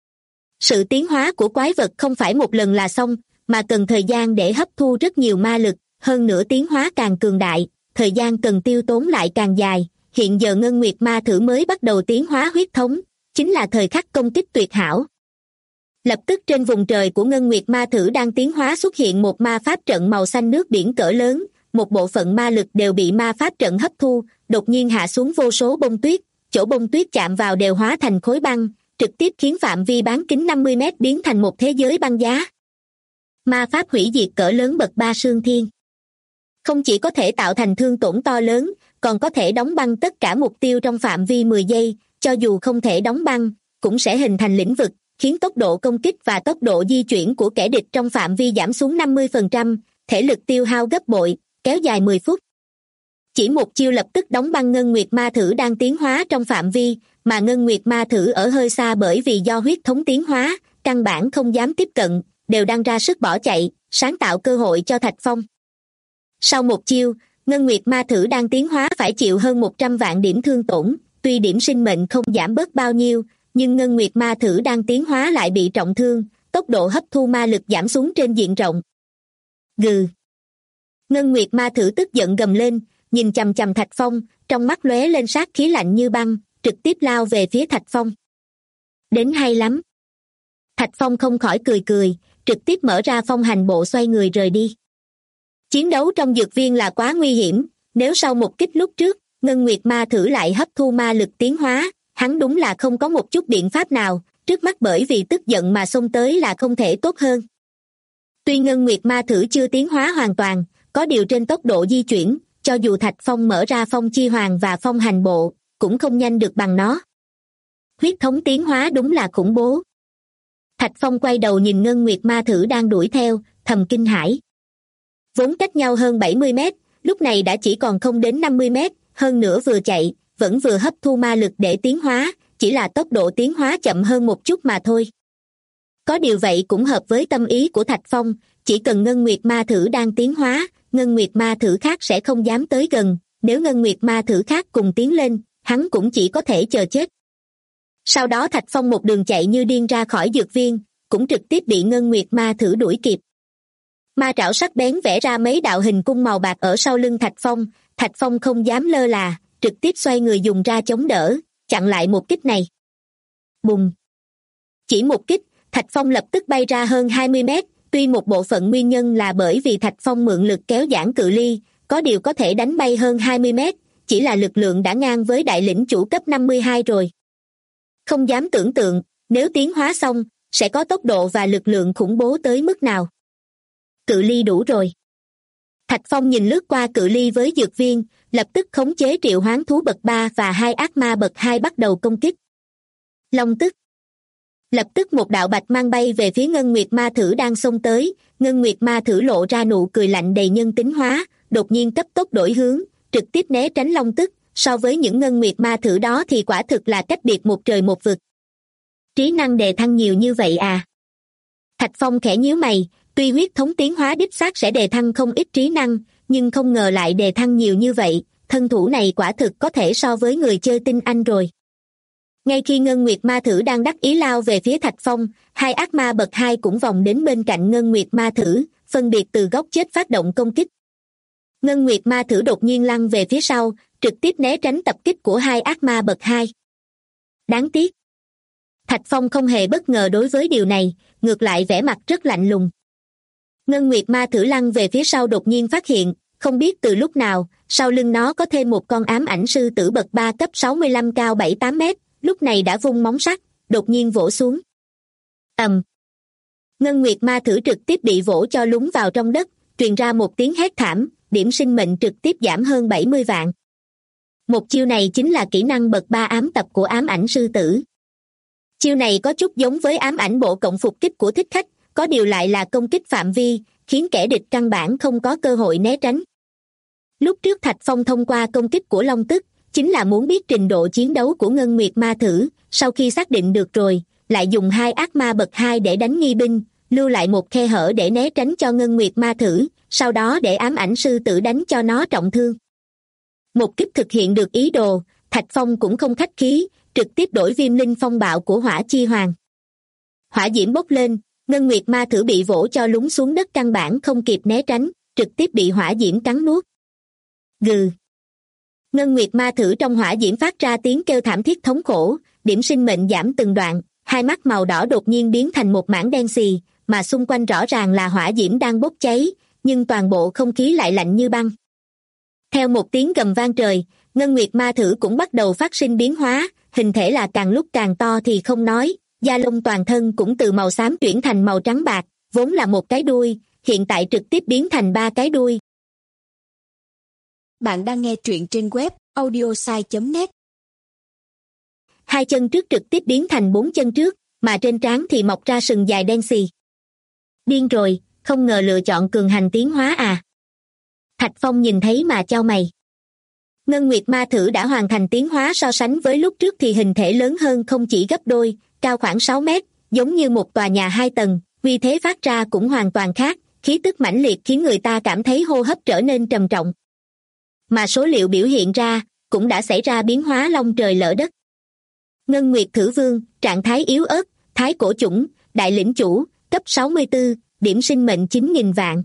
Sự tiến hóa của quái vật không phải một lần là xong, mà cần thời gian để hấp thu rất nhiều ma lực, hơn nữa tiến hóa càng cường đại, thời gian cần tiêu tốn lại càng dài. Hiện giờ Ngân Nguyệt Ma Thử mới bắt đầu tiến hóa huyết thống, chính là thời khắc công kích tuyệt hảo. Lập tức trên vùng trời của Ngân Nguyệt Ma Thử đang tiến hóa xuất hiện một ma pháp trận màu xanh nước biển cỡ lớn, một bộ phận ma lực đều bị ma pháp trận hấp thu, đột nhiên hạ xuống vô số bông tuyết, chỗ bông tuyết chạm vào đều hóa thành khối băng, trực tiếp khiến phạm vi bán kính 50 mét biến thành một thế giới băng giá. Ma pháp hủy diệt cỡ lớn bậc 3 Sương Thiên. Không chỉ có thể tạo thành thương tổn to lớn, còn có thể đóng băng tất cả mục tiêu trong phạm vi 10 giây, cho dù không thể đóng băng, cũng sẽ hình thành lĩnh vực, khiến tốc độ công kích và tốc độ di chuyển của kẻ địch trong phạm vi giảm xuống 50%, thể lực tiêu hao gấp bội, kéo dài 10 phút. Chỉ một chiêu lập tức đóng băng Ngân Nguyệt Ma Thử đang tiến hóa trong phạm vi, mà Ngân Nguyệt Ma Thử ở hơi xa bởi vì do huyết thống tiến hóa, căn bản không dám tiếp cận, đều đang ra sức bỏ chạy, sáng tạo cơ hội cho Thạch Phong. Sau một chiêu, Ngân Nguyệt Ma Thử đang tiến hóa phải chịu hơn 100 vạn điểm thương tổn, tuy điểm sinh mệnh không giảm bớt bao nhiêu, nhưng Ngân Nguyệt Ma Thử đang tiến hóa lại bị trọng thương, tốc độ hấp thu ma lực giảm xuống trên diện rộng. Gừ. Ngân Nguyệt Ma Thử tức giận gầm lên, nhìn chằm chằm Thạch Phong, trong mắt lóe lên sát khí lạnh như băng, trực tiếp lao về phía Thạch Phong. Đến hay lắm. Thạch Phong không khỏi cười cười, trực tiếp mở ra phong hành bộ xoay người rời đi. Chiến đấu trong dược viên là quá nguy hiểm, nếu sau một kích lúc trước, Ngân Nguyệt Ma Thử lại hấp thu ma lực tiến hóa, hắn đúng là không có một chút biện pháp nào, trước mắt bởi vì tức giận mà xông tới là không thể tốt hơn. Tuy Ngân Nguyệt Ma Thử chưa tiến hóa hoàn toàn, có điều trên tốc độ di chuyển, cho dù Thạch Phong mở ra phong chi hoàng và phong hành bộ, cũng không nhanh được bằng nó. Huyết thống tiến hóa đúng là khủng bố. Thạch Phong quay đầu nhìn Ngân Nguyệt Ma Thử đang đuổi theo, thầm kinh hãi. Vốn cách nhau hơn 70 mét, lúc này đã chỉ còn không đến 50 mét, hơn nữa vừa chạy, vẫn vừa hấp thu ma lực để tiến hóa, chỉ là tốc độ tiến hóa chậm hơn một chút mà thôi. Có điều vậy cũng hợp với tâm ý của Thạch Phong, chỉ cần Ngân Nguyệt Ma Thử đang tiến hóa, Ngân Nguyệt Ma Thử khác sẽ không dám tới gần, nếu Ngân Nguyệt Ma Thử khác cùng tiến lên, hắn cũng chỉ có thể chờ chết. Sau đó Thạch Phong một đường chạy như điên ra khỏi dược viên, cũng trực tiếp bị Ngân Nguyệt Ma Thử đuổi kịp. Ma trảo sắc bén vẽ ra mấy đạo hình cung màu bạc ở sau lưng Thạch Phong không dám lơ là, trực tiếp xoay người dùng ra chống đỡ, chặn lại một kích này. Bùng! Chỉ một kích, Thạch Phong lập tức bay ra hơn 20 mét, tuy một bộ phận nguyên nhân là bởi vì Thạch Phong mượn lực kéo giãn cự ly, có điều có thể đánh bay hơn 20 mét, chỉ là lực lượng đã ngang với đại lĩnh chủ cấp 52 rồi. Không dám tưởng tượng, nếu tiến hóa xong, sẽ có tốc độ và lực lượng khủng bố tới mức nào. Cự ly đủ rồi. Thạch Phong nhìn lướt qua cự ly với dược viên, lập tức khống chế triệu hoán thú bậc 3 và hai ác ma bậc 2 bắt đầu công kích. Long tức. Lập tức một đạo bạch mang bay về phía Ngân Nguyệt Ma Thử đang xông tới. Ngân Nguyệt Ma Thử lộ ra nụ cười lạnh đầy nhân tính hóa, đột nhiên cấp tốc đổi hướng, trực tiếp né tránh long tức. So với những Ngân Nguyệt Ma Thử đó thì quả thực là cách biệt một trời một vực. Trí năng đề thăng nhiều như vậy à? Thạch Phong khẽ nhíu mày, tuy huyết thống tiến hóa đích xác sẽ đề thăng không ít trí năng, nhưng không ngờ lại đề thăng nhiều như vậy, thân thủ này quả thực có thể so với người chơi tinh anh rồi. Ngay khi Ngân Nguyệt Ma Thử đang đắc ý lao về phía Thạch Phong, hai ác ma bậc 2 cũng vòng đến bên cạnh Ngân Nguyệt Ma Thử, phân biệt từ góc chết phát động công kích. Ngân Nguyệt Ma Thử đột nhiên lăn về phía sau, trực tiếp né tránh tập kích của hai ác ma bậc 2. Đáng tiếc. Thạch Phong không hề bất ngờ đối với điều này, ngược lại vẻ mặt rất lạnh lùng. Ngân Nguyệt Ma Thử lăn về phía sau đột nhiên phát hiện, không biết từ lúc nào, sau lưng nó có thêm một con ám ảnh sư tử bậc 3 cấp 65 cao 7-8 mét, lúc này đã vung móng sắt, đột nhiên vỗ xuống. Ngân Nguyệt Ma Thử trực tiếp bị vỗ cho lún vào trong đất, truyền ra một tiếng hét thảm, điểm sinh mệnh trực tiếp giảm hơn 70 vạn. Một chiêu này chính là kỹ năng bậc 3 ám tập của ám ảnh sư tử. Chiêu này có chút giống với ám ảnh bộ cộng phục kích của thích khách, có điều lại là công kích phạm vi, khiến kẻ địch căn bản không có cơ hội né tránh. Lúc trước Thạch Phong thông qua công kích của Long Tức, chính là muốn biết trình độ chiến đấu của Ngân Nguyệt Ma Thử, sau khi xác định được rồi, lại dùng hai ác ma bậc 2 để đánh nghi binh, lưu lại một khe hở để né tránh cho Ngân Nguyệt Ma Thử, sau đó để ám ảnh sư tử đánh cho nó trọng thương. Một kích thực hiện được ý đồ, Thạch Phong cũng không khách khí, trực tiếp đổi Viêm Linh Phong Bạo của Hỏa Chi Hoàng. Hỏa diễm bốc lên, Ngân Nguyệt Ma Thử bị vỗ cho lún xuống đất căn bản không kịp né tránh, trực tiếp bị hỏa diễm cắn nuốt. Gừ. Ngân Nguyệt Ma Thử trong hỏa diễm phát ra tiếng kêu thảm thiết thống khổ, điểm sinh mệnh giảm từng đoạn, hai mắt màu đỏ đột nhiên biến thành một mảng đen xì, mà xung quanh rõ ràng là hỏa diễm đang bốc cháy, nhưng toàn bộ không khí lại lạnh như băng. Theo một tiếng gầm vang trời, Ngân Nguyệt Ma Thử cũng bắt đầu phát sinh biến hóa, hình thể là càng lúc càng to thì không nói, da lông toàn thân cũng từ màu xám chuyển thành màu trắng bạc, vốn là một cái đuôi, hiện tại trực tiếp biến thành 3 cái đuôi. Bạn đang nghe truyện trên web audiosai.net. Hai chân trước trực tiếp biến thành 4 chân trước, mà trên trán thì mọc ra sừng dài đen xì. Điên rồi, không ngờ lựa chọn cường hành tiến hóa à. Thạch Phong nhìn thấy mà chau mày. Ngân Nguyệt Ma Thử đã hoàn thành tiến hóa, so sánh với lúc trước thì hình thể lớn hơn không chỉ gấp đôi, cao khoảng 6 mét, giống như một tòa nhà 2 tầng, uy thế phát ra cũng hoàn toàn khác, khí tức mãnh liệt khiến người ta cảm thấy hô hấp trở nên trầm trọng. Mà số liệu biểu hiện ra, cũng đã xảy ra biến hóa long trời lở đất. Ngân Nguyệt Thử Vương, trạng thái yếu ớt, thái cổ chủng, đại lĩnh chủ, cấp 64, điểm sinh mệnh 9.000 vạn.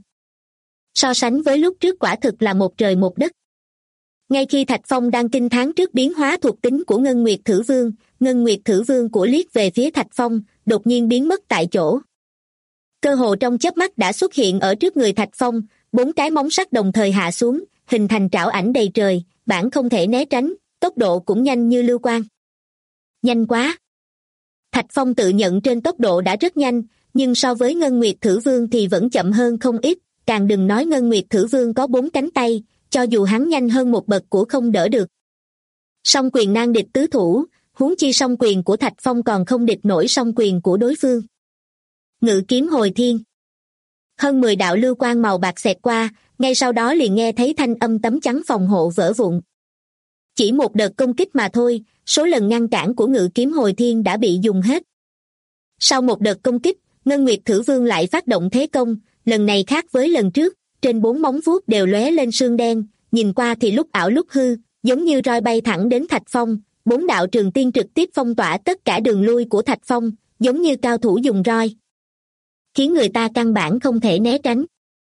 So sánh với lúc trước quả thực là một trời một đất. Ngay khi Thạch Phong đang kinh thán trước biến hóa thuộc tính của Ngân Nguyệt Thử Vương, Ngân Nguyệt Thử Vương của liếc về phía Thạch Phong, đột nhiên biến mất tại chỗ. Cơ hồ trong chớp mắt đã xuất hiện ở trước người Thạch Phong, 4 cái móng sắt đồng thời hạ xuống, hình thành trảo ảnh đầy trời, bản không thể né tránh, tốc độ cũng nhanh như lưu quang. Nhanh quá! Thạch Phong tự nhận trên tốc độ đã rất nhanh, nhưng so với Ngân Nguyệt Thử Vương thì vẫn chậm hơn không ít, càng đừng nói Ngân Nguyệt Thử Vương có 4 cánh tay, cho dù hắn nhanh hơn một bậc của không đỡ được. Song quyền nan địch tứ thủ, huống chi song quyền của Thạch Phong còn không địch nổi song quyền của đối phương. Ngự kiếm hồi thiên. Hơn 10 đạo lưu quang màu bạc xẹt qua, ngay sau đó liền nghe thấy thanh âm tấm chắn phòng hộ vỡ vụn. Chỉ một đợt công kích mà thôi, số lần ngăn cản của ngự kiếm hồi thiên đã bị dùng hết. Sau một đợt công kích, Ngân Nguyệt Thử Vương lại phát động thế công, lần này khác với lần trước, trên 4 móng vuốt đều lóe lên sương đen, nhìn qua thì lúc ảo lúc hư, giống như roi bay thẳng đến Thạch Phong, 4 đạo trường tiên trực tiếp phong tỏa tất cả đường lui của Thạch Phong, giống như cao thủ dùng roi, khiến người ta căn bản không thể né tránh.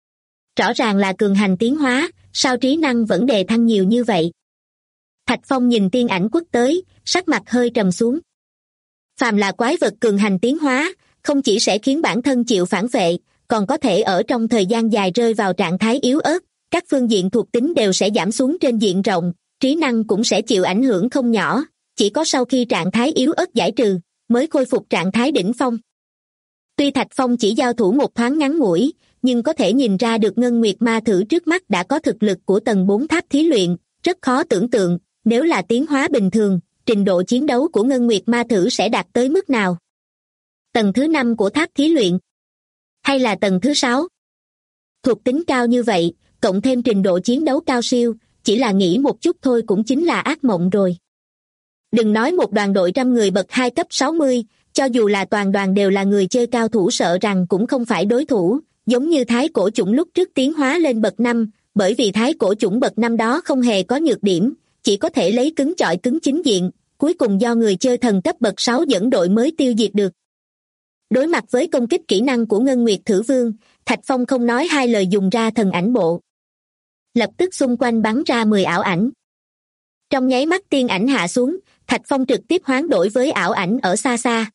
Rõ ràng là cường hành tiến hóa, sao trí năng vẫn đề thăng nhiều như vậy? Thạch Phong nhìn tiên ảnh quất tới, sắc mặt hơi trầm xuống. Phàm là quái vật cường hành tiến hóa, không chỉ sẽ khiến bản thân chịu phản vệ, còn có thể ở trong thời gian dài rơi vào trạng thái yếu ớt, các phương diện thuộc tính đều sẽ giảm xuống trên diện rộng, trí năng cũng sẽ chịu ảnh hưởng không nhỏ, chỉ có sau khi trạng thái yếu ớt giải trừ, mới khôi phục trạng thái đỉnh phong. Tuy Thạch Phong chỉ giao thủ một thoáng ngắn ngủi, nhưng có thể nhìn ra được Ngân Nguyệt Ma Thử trước mắt đã có thực lực của tầng 4 tháp thí luyện, rất khó tưởng tượng, nếu là tiến hóa bình thường, trình độ chiến đấu của Ngân Nguyệt Ma Thử sẽ đạt tới mức nào. Tầng thứ 5 của tháp thí luyện? Hay là tầng thứ 6? Thuộc tính cao như vậy, cộng thêm trình độ chiến đấu cao siêu, chỉ là nghĩ một chút thôi cũng chính là ác mộng rồi. Đừng nói một đoàn đội 100 người bậc 2 cấp 60, cho dù là toàn đoàn đều là người chơi cao thủ sợ rằng cũng không phải đối thủ, giống như thái cổ chủng lúc trước tiến hóa lên bậc 5, bởi vì thái cổ chủng bậc 5 đó không hề có nhược điểm, chỉ có thể lấy cứng chọi cứng chính diện, cuối cùng do người chơi thần cấp bậc 6 dẫn đội mới tiêu diệt được. Đối mặt với công kích kỹ năng của Ngân Nguyệt Thử Vương, Thạch Phong không nói hai lời dùng ra thần ảnh bộ. Lập tức xung quanh bắn ra 10 ảo ảnh. Trong nháy mắt tiên ảnh hạ xuống, Thạch Phong trực tiếp hoán đổi với ảo ảnh ở xa xa.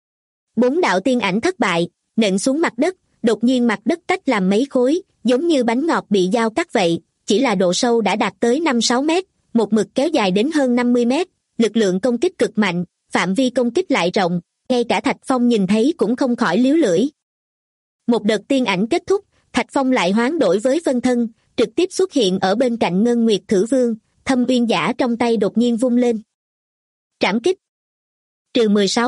4 đạo tiên ảnh thất bại, nện xuống mặt đất, đột nhiên mặt đất tách làm mấy khối, giống như bánh ngọt bị dao cắt vậy, chỉ là độ sâu đã đạt tới 5-6 mét, một mực kéo dài đến hơn 50 mét, lực lượng công kích cực mạnh, phạm vi công kích lại rộng, ngay cả Thạch Phong nhìn thấy cũng không khỏi líu lưỡi. Một đợt tiên ảnh kết thúc, Thạch Phong lại hoán đổi với phân thân, trực tiếp xuất hiện ở bên cạnh Ngân Nguyệt Thử Vương, Thâm Uyên Giả trong tay đột nhiên vung lên. Trảm kích. Trừ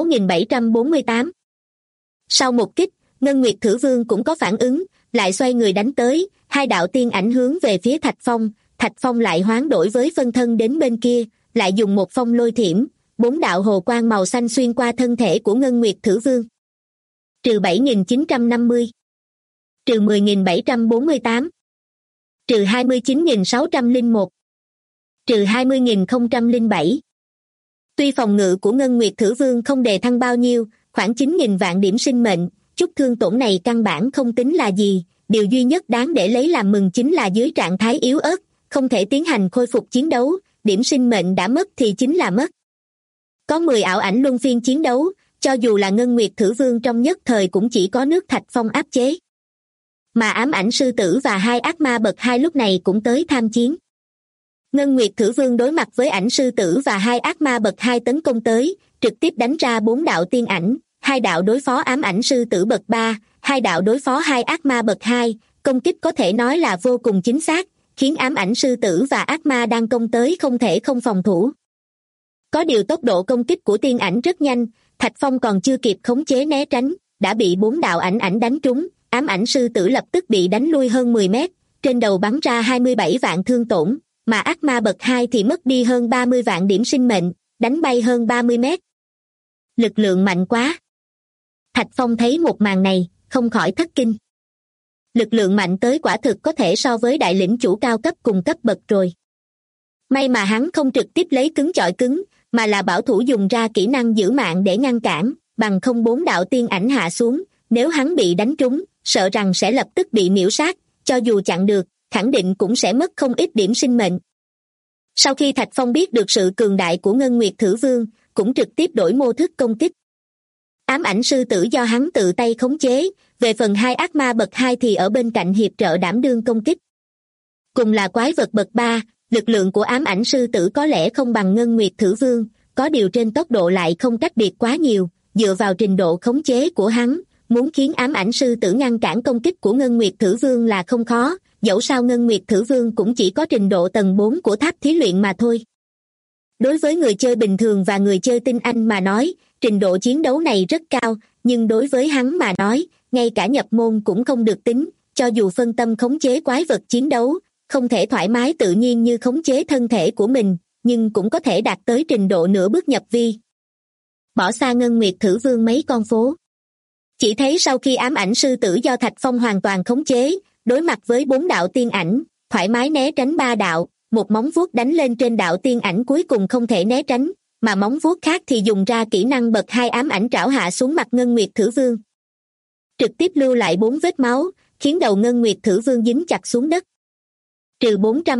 16.748. Sau một kích, Ngân Nguyệt Thử Vương cũng có phản ứng, lại xoay người đánh tới, 2 đạo tiên ảnh hướng về phía Thạch Phong lại hoán đổi với phân thân đến bên kia, lại dùng một phong lôi thiểm, 4 đạo hồ quang màu xanh xuyên qua thân thể của Ngân Nguyệt Thử Vương. Trừ 7.950. Trừ 10.748. Trừ 29.601. Trừ 20.007. Tuy phòng ngự của Ngân Nguyệt Thử Vương không đề thăng bao nhiêu, khoảng 9.000 vạn điểm sinh mệnh, chút thương tổn này căn bản không tính là gì, điều duy nhất đáng để lấy làm mừng chính là dưới trạng thái yếu ớt, không thể tiến hành khôi phục chiến đấu, điểm sinh mệnh đã mất thì chính là mất. Có 10 ảo ảnh luân phiên chiến đấu, cho dù là Ngân Nguyệt Thử Vương trong nhất thời cũng chỉ có nước Thạch Phong áp chế. Mà ám ảnh sư tử và 2 ác ma bậc 2 lúc này cũng tới tham chiến. Ngân Nguyệt Thử Vương đối mặt với ảnh sư tử và 2 ác ma bậc 2 tấn công tới, trực tiếp đánh ra 4 đạo tiên ảnh, 2 đạo đối phó ám ảnh sư tử bậc 3, 2 đạo đối phó 2 ác ma bậc 2, công kích có thể nói là vô cùng chính xác, khiến ám ảnh sư tử và ác ma đang công tới không thể không phòng thủ. Có điều tốc độ công kích của tiên ảnh rất nhanh, Thạch Phong còn chưa kịp khống chế né tránh, đã bị 4 đạo ảnh đánh trúng, ám ảnh sư tử lập tức bị đánh lui hơn 10 mét, trên đầu bắn ra 27 vạn thương tổn, mà ác ma bậc 2 thì mất đi hơn 30 vạn điểm sinh mệnh, đánh bay hơn 30 mét. Lực lượng mạnh quá. Thạch Phong thấy một màn này, không khỏi thất kinh. Lực lượng mạnh tới quả thực có thể so với đại lĩnh chủ cao cấp cùng cấp bậc rồi. May mà hắn không trực tiếp lấy cứng chọi cứng, mà là bảo thủ dùng ra kỹ năng giữ mạng để ngăn cản, bằng không 4 đạo tiên ảnh hạ xuống, nếu hắn bị đánh trúng, sợ rằng sẽ lập tức bị miễu sát, cho dù chặn được, khẳng định cũng sẽ mất không ít điểm sinh mệnh. Sau khi Thạch Phong biết được sự cường đại của Ngân Nguyệt Thử Vương, cũng trực tiếp đổi mô thức công kích. Ám ảnh sư tử do hắn tự tay khống chế, về phần 2 ác ma bậc 2 thì ở bên cạnh hiệp trợ đảm đương công kích. Cùng là quái vật bậc 3, lực lượng của ám ảnh sư tử có lẽ không bằng Ngân Nguyệt Thử Vương, có điều trên tốc độ lại không cách biệt quá nhiều, dựa vào trình độ khống chế của hắn, muốn khiến ám ảnh sư tử ngăn cản công kích của Ngân Nguyệt Thử Vương là không khó, dẫu sao Ngân Nguyệt Thử Vương cũng chỉ có trình độ tầng 4 của tháp thí luyện mà thôi. Đối với người chơi bình thường và người chơi tinh anh mà nói, trình độ chiến đấu này rất cao, nhưng đối với hắn mà nói, ngay cả nhập môn cũng không được tính, cho dù phân tâm khống chế quái vật chiến đấu, không thể thoải mái tự nhiên như khống chế thân thể của mình, nhưng cũng có thể đạt tới trình độ nửa bước nhập vi. Bỏ xa Ngân Nguyệt Thử Vương mấy con phố. Chỉ thấy sau khi ám ảnh sư tử do Thạch Phong hoàn toàn khống chế, đối mặt với 4 đạo tiên ảnh, thoải mái né tránh 3 đạo, một móng vuốt đánh lên trên đạo tiên ảnh cuối cùng không thể né tránh, mà móng vuốt khác thì dùng ra kỹ năng bậc 2 ám ảnh trảo hạ xuống mặt Ngân Nguyệt Thử Vương. Trực tiếp lưu lại 4 vết máu, khiến đầu Ngân Nguyệt Thử Vương dính chặt xuống đất. Trừ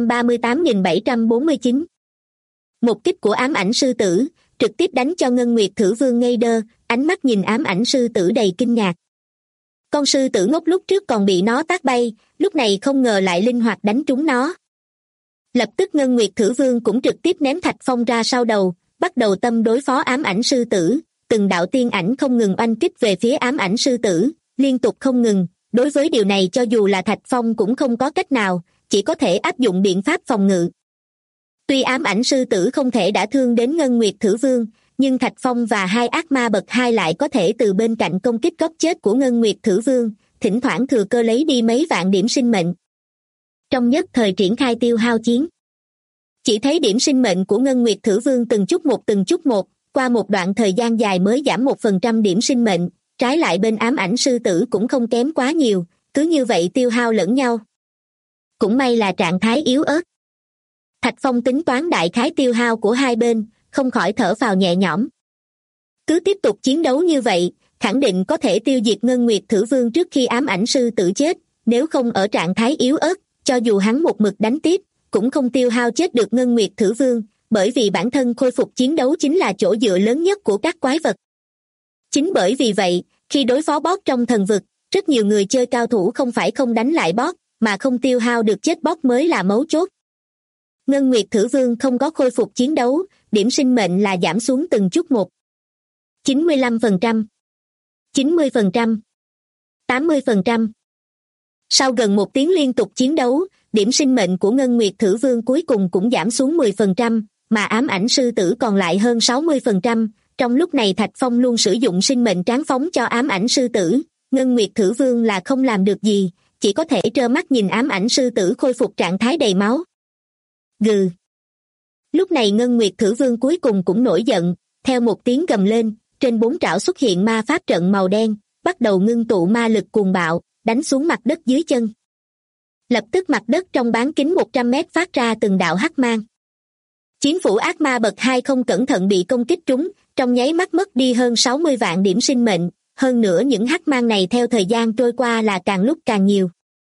438.749. Một kích của ám ảnh sư tử, trực tiếp đánh cho Ngân Nguyệt Thử Vương ngây đơ, ánh mắt nhìn ám ảnh sư tử đầy kinh ngạc. Con sư tử ngốc lúc trước còn bị nó tát bay, lúc này không ngờ lại linh hoạt đánh trúng nó. Lập tức Ngân Nguyệt Thử Vương cũng trực tiếp ném Thạch Phong ra sau đầu, bắt đầu tâm đối phó ám ảnh sư tử, từng đạo tiên ảnh không ngừng oanh kích về phía ám ảnh sư tử, liên tục không ngừng, đối với điều này cho dù là Thạch Phong cũng không có cách nào, chỉ có thể áp dụng biện pháp phòng ngự. Tuy ám ảnh sư tử không thể đả thương đến Ngân Nguyệt Thử Vương, nhưng Thạch Phong và hai ác ma bậc 2 lại có thể từ bên cạnh công kích góc chết của Ngân Nguyệt Thử Vương, thỉnh thoảng thừa cơ lấy đi mấy vạn điểm sinh mệnh. Trong nhất thời triển khai tiêu hao chiến, chỉ thấy điểm sinh mệnh của Ngân Nguyệt Thử Vương từng chút một, qua một đoạn thời gian dài mới giảm 1% điểm sinh mệnh, trái lại bên ám ảnh sư tử cũng không kém quá nhiều, cứ như vậy tiêu hao lẫn nhau. Cũng may là trạng thái yếu ớt. Thạch Phong tính toán đại khái tiêu hao của hai bên, không khỏi thở phào nhẹ nhõm. Cứ tiếp tục chiến đấu như vậy, khẳng định có thể tiêu diệt Ngân Nguyệt Thử Vương trước khi ám ảnh sư tử chết, nếu không ở trạng thái yếu ớt, cho dù hắn một mực đánh tiếp, cũng không tiêu hao chết được Ngân Nguyệt Thử Vương, bởi vì bản thân khôi phục chiến đấu chính là chỗ dựa lớn nhất của các quái vật. Chính bởi vì vậy, khi đối phó boss trong thần vực, rất nhiều người chơi cao thủ không phải không đánh lại boss, mà không tiêu hao được chết boss mới là mấu chốt. Ngân Nguyệt Thử Vương không có khôi phục chiến đấu, điểm sinh mệnh là giảm xuống từng chút một. 95%, 90%, 80%. Sau gần một tiếng liên tục chiến đấu, điểm sinh mệnh của Ngân Nguyệt Thử Vương cuối cùng cũng giảm xuống 10%, mà ám ảnh sư tử còn lại hơn 60%. Trong lúc này Thạch Phong luôn sử dụng sinh mệnh tráng phóng cho ám ảnh sư tử, Ngân Nguyệt Thử Vương là không làm được gì, chỉ có thể trơ mắt nhìn ám ảnh sư tử khôi phục trạng thái đầy máu. Gừ. Lúc này Ngân Nguyệt Thử Vương cuối cùng cũng nổi giận, theo một tiếng gầm lên, trên bốn trảo xuất hiện ma pháp trận màu đen, bắt đầu ngưng tụ ma lực cuồng bạo, đánh xuống mặt đất dưới chân. Lập tức mặt đất trong bán kính 100 mét phát ra từng đạo hắc mang. Chiến phủ ác ma bậc 2 không cẩn thận bị công kích trúng, trong nháy mắt mất đi hơn 60 vạn điểm sinh mệnh, hơn nữa những hắc mang này theo thời gian trôi qua là càng lúc càng nhiều.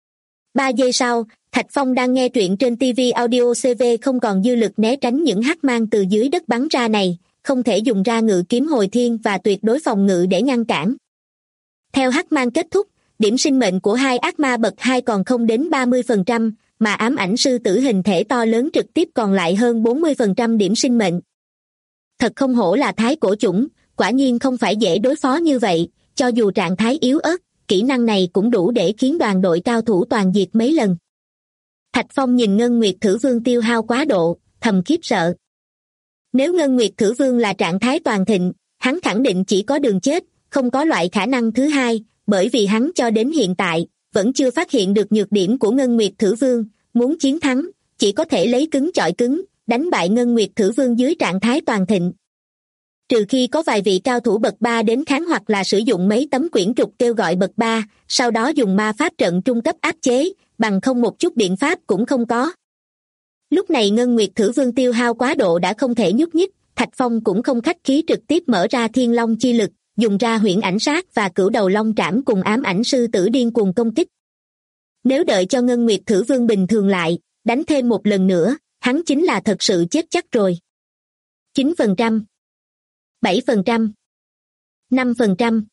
3 giây sau, Thạch Phong đang nghe truyện trên TV Audio CV không còn dư lực né tránh những hắc mang từ dưới đất bắn ra này, không thể dùng ra ngự kiếm hồi thiên và tuyệt đối phòng ngự để ngăn cản. Theo hắc mang kết thúc, điểm sinh mệnh của hai ác ma bậc 2 còn không đến 30%, mà ám ảnh sư tử hình thể to lớn trực tiếp còn lại hơn 40% điểm sinh mệnh. Thật không hổ là thái cổ chủng, quả nhiên không phải dễ đối phó như vậy, cho dù trạng thái yếu ớt, kỹ năng này cũng đủ để khiến đoàn đội cao thủ toàn diệt mấy lần. Thạch Phong nhìn Ngân Nguyệt Thử Vương tiêu hao quá độ, thầm khiếp sợ. Nếu Ngân Nguyệt Thử Vương là trạng thái toàn thịnh, hắn khẳng định chỉ có đường chết, không có loại khả năng thứ hai, bởi vì hắn cho đến hiện tại, vẫn chưa phát hiện được nhược điểm của Ngân Nguyệt Thử Vương, muốn chiến thắng, chỉ có thể lấy cứng chọi cứng, đánh bại Ngân Nguyệt Thử Vương dưới trạng thái toàn thịnh. Trừ khi có vài vị cao thủ bậc 3 đến kháng hoặc là sử dụng mấy tấm quyển trục kêu gọi bậc 3, sau đó dùng ma pháp trận trung cấp áp chế, bằng không một chút biện pháp cũng không có. Lúc này Ngân Nguyệt Thử Vương tiêu hao quá độ đã không thể nhúc nhích, Thạch Phong cũng không khách khí trực tiếp mở ra Thiên Long chi lực, dùng ra huyễn ảnh sát và cửu đầu long trảm cùng ám ảnh sư tử điên cuồng công kích. Nếu đợi cho Ngân Nguyệt Thử Vương bình thường lại, đánh thêm một lần nữa, hắn chính là thật sự chết chắc rồi. 9%, 7%, 5%,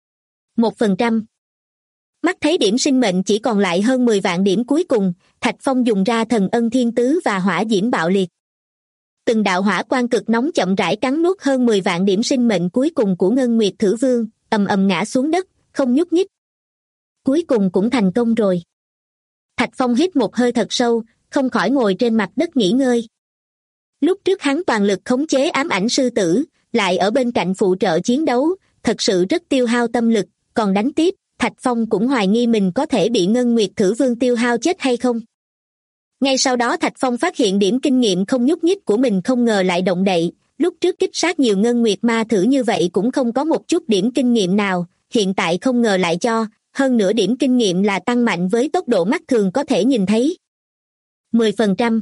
1%. Mắt thấy điểm sinh mệnh chỉ còn lại hơn 10 vạn điểm cuối cùng, Thạch Phong dùng ra thần ân thiên tứ và hỏa diễm bạo liệt. Từng đạo hỏa quang cực nóng chậm rãi cắn nuốt hơn 10 vạn điểm sinh mệnh cuối cùng của Ngân Nguyệt Thử Vương, ầm ầm ngã xuống đất, không nhúc nhích. Cuối cùng cũng thành công rồi. Thạch Phong hít một hơi thật sâu, không khỏi ngồi trên mặt đất nghỉ ngơi. Lúc trước hắn toàn lực khống chế ám ảnh sư tử, lại ở bên cạnh phụ trợ chiến đấu, thật sự rất tiêu hao tâm lực, còn đánh tiếp, Thạch Phong cũng hoài nghi mình có thể bị Ngân Nguyệt Thử Vương tiêu hao chết hay không. Ngay sau đó Thạch Phong phát hiện điểm kinh nghiệm không nhúc nhích của mình không ngờ lại động đậy, lúc trước kích sát nhiều Ngân Nguyệt ma thử như vậy cũng không có một chút điểm kinh nghiệm nào, hiện tại không ngờ lại cho, hơn nữa điểm kinh nghiệm là tăng mạnh với tốc độ mắt thường có thể nhìn thấy. 10%,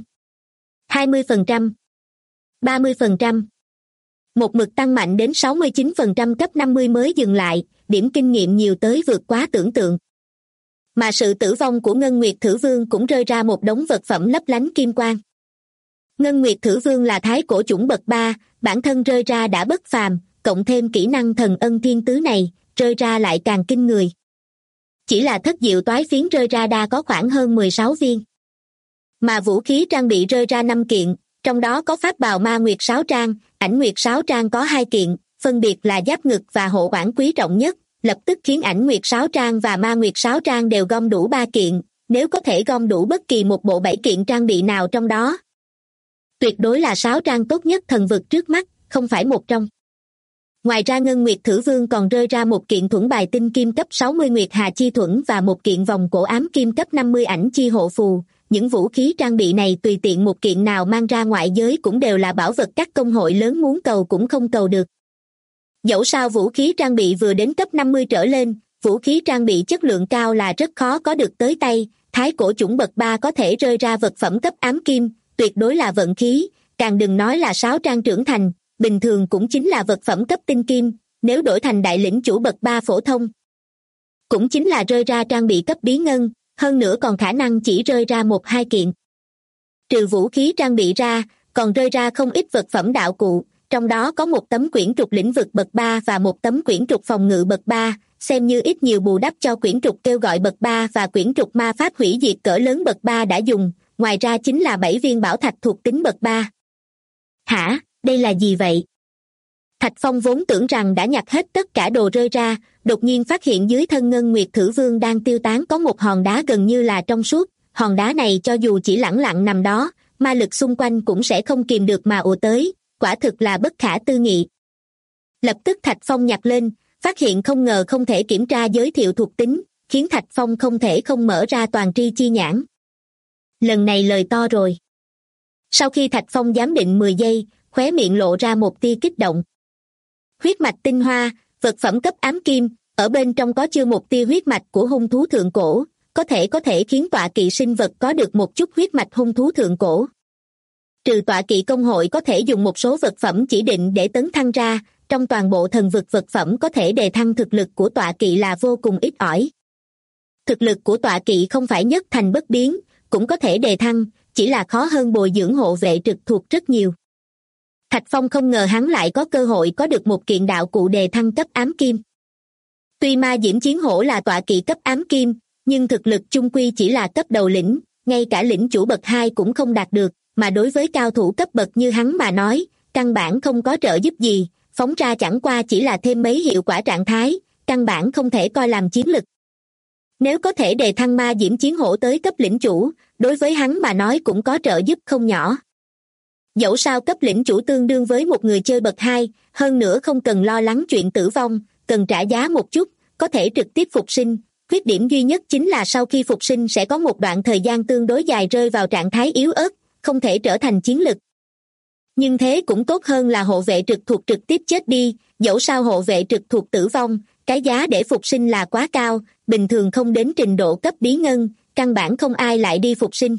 20%, 30%. Một mực tăng mạnh đến 69% cấp 50 mới dừng lại, điểm kinh nghiệm nhiều tới vượt quá tưởng tượng. Mà sự tử vong của Ngân Nguyệt Thử Vương cũng rơi ra một đống vật phẩm lấp lánh kim quang. Ngân Nguyệt Thử Vương là thái cổ chủng bậc 3, bản thân rơi ra đã bất phàm, cộng thêm kỹ năng thần ân thiên tứ này, rơi ra lại càng kinh người. Chỉ là thất diệu toái phiến rơi ra đa có khoảng hơn 16 viên. Mà vũ khí trang bị rơi ra 5 kiện, trong đó có pháp bào ma nguyệt sáo trang, ảnh nguyệt sáo trang có 2 kiện, phân biệt là giáp ngực và hộ oản quý trọng nhất, lập tức khiến ảnh nguyệt sáo trang và ma nguyệt sáo trang đều gom đủ 3 kiện, nếu có thể gom đủ bất kỳ một bộ 7 kiện trang bị nào trong đó. Tuyệt đối là sáo trang tốt nhất thần vực trước mắt, không phải một trong Ngoài ra Ngân Nguyệt Thử Vương còn rơi ra một kiện thuẫn bài tinh kim cấp 60 Nguyệt Hà Chi Thuẫn và một kiện vòng cổ ám kim cấp 50 Ảnh Chi Hộ Phù. Những vũ khí trang bị này tùy tiện một kiện nào mang ra ngoại giới cũng đều là bảo vật các công hội lớn muốn cầu cũng không cầu được. Dẫu sao vũ khí trang bị vừa đến cấp 50 trở lên, vũ khí trang bị chất lượng cao là rất khó có được tới tay. Thái cổ chủng bậc 3 có thể rơi ra vật phẩm cấp ám kim, tuyệt đối là vận khí, càng đừng nói là sáo trang trưởng thành, bình thường cũng chính là vật phẩm cấp tinh kim, nếu đổi thành đại lĩnh chủ bậc 3 phổ thông. Cũng chính là rơi ra trang bị cấp bí ngân, hơn nữa còn khả năng chỉ rơi ra 1-2 kiện. Trừ vũ khí trang bị ra, còn rơi ra không ít vật phẩm đạo cụ, trong đó có một tấm quyển trục lĩnh vực bậc 3 và một tấm quyển trục phòng ngự bậc 3, xem như ít nhiều bù đắp cho quyển trục kêu gọi bậc 3 và quyển trục ma pháp hủy diệt cỡ lớn bậc 3 đã dùng, ngoài ra chính là 7 viên bảo thạch thuộc tính bậc 3. Hả, đây là gì vậy? Thạch Phong vốn tưởng rằng đã nhặt hết tất cả đồ rơi ra, đột nhiên phát hiện dưới thân Ngân Nguyệt Thử Vương đang tiêu tán có một hòn đá gần như là trong suốt, hòn đá này cho dù chỉ lẳng lặng nằm đó, ma lực xung quanh cũng sẽ không kìm được mà ùa tới, quả thực là bất khả tư nghị. Lập tức Thạch Phong nhặt lên, phát hiện không ngờ không thể kiểm tra giới thiệu thuộc tính, khiến Thạch Phong không thể không mở ra toàn tri chi nhãn. Lần này lời to rồi. Sau khi Thạch Phong giám định 10 giây, khóe miệng lộ ra một tia kích động. Huyết mạch tinh hoa, vật phẩm cấp ám kim, ở bên trong có chứa một tia huyết mạch của hung thú thượng cổ, có thể khiến tọa kỵ sinh vật có được một chút huyết mạch hung thú thượng cổ. Trừ tọa kỵ công hội có thể dùng một số vật phẩm chỉ định để tấn thăng ra, trong toàn bộ thần vực vật phẩm có thể đề thăng thực lực của tọa kỵ là vô cùng ít ỏi. Thực lực của tọa kỵ không phải nhất thành bất biến, cũng có thể đề thăng, chỉ là khó hơn bồi dưỡng hộ vệ trực thuộc rất nhiều. Thạch Phong không ngờ hắn lại có cơ hội có được một kiện đạo cụ đề thăng cấp ám kim. Tuy ma diễm chiến hổ là tọa kỵ cấp ám kim, nhưng thực lực chung quy chỉ là cấp đầu lĩnh, ngay cả lĩnh chủ bậc 2 cũng không đạt được, mà đối với cao thủ cấp bậc như hắn mà nói, căn bản không có trợ giúp gì, phóng ra chẳng qua chỉ là thêm mấy hiệu quả trạng thái, căn bản không thể coi làm chiến lực. Nếu có thể đề thăng ma diễm chiến hổ tới cấp lĩnh chủ, đối với hắn mà nói cũng có trợ giúp không nhỏ. Dẫu sao cấp lĩnh chủ tương đương với một người chơi bậc 2, hơn nữa không cần lo lắng chuyện tử vong, cần trả giá một chút, có thể trực tiếp phục sinh. Khuyết điểm duy nhất chính là sau khi phục sinh sẽ có một đoạn thời gian tương đối dài rơi vào trạng thái yếu ớt, không thể trở thành chiến lực. Nhưng thế cũng tốt hơn là hộ vệ trực thuộc trực tiếp chết đi, dẫu sao hộ vệ trực thuộc tử vong, cái giá để phục sinh là quá cao, bình thường không đến trình độ cấp bí ngân, căn bản không ai lại đi phục sinh.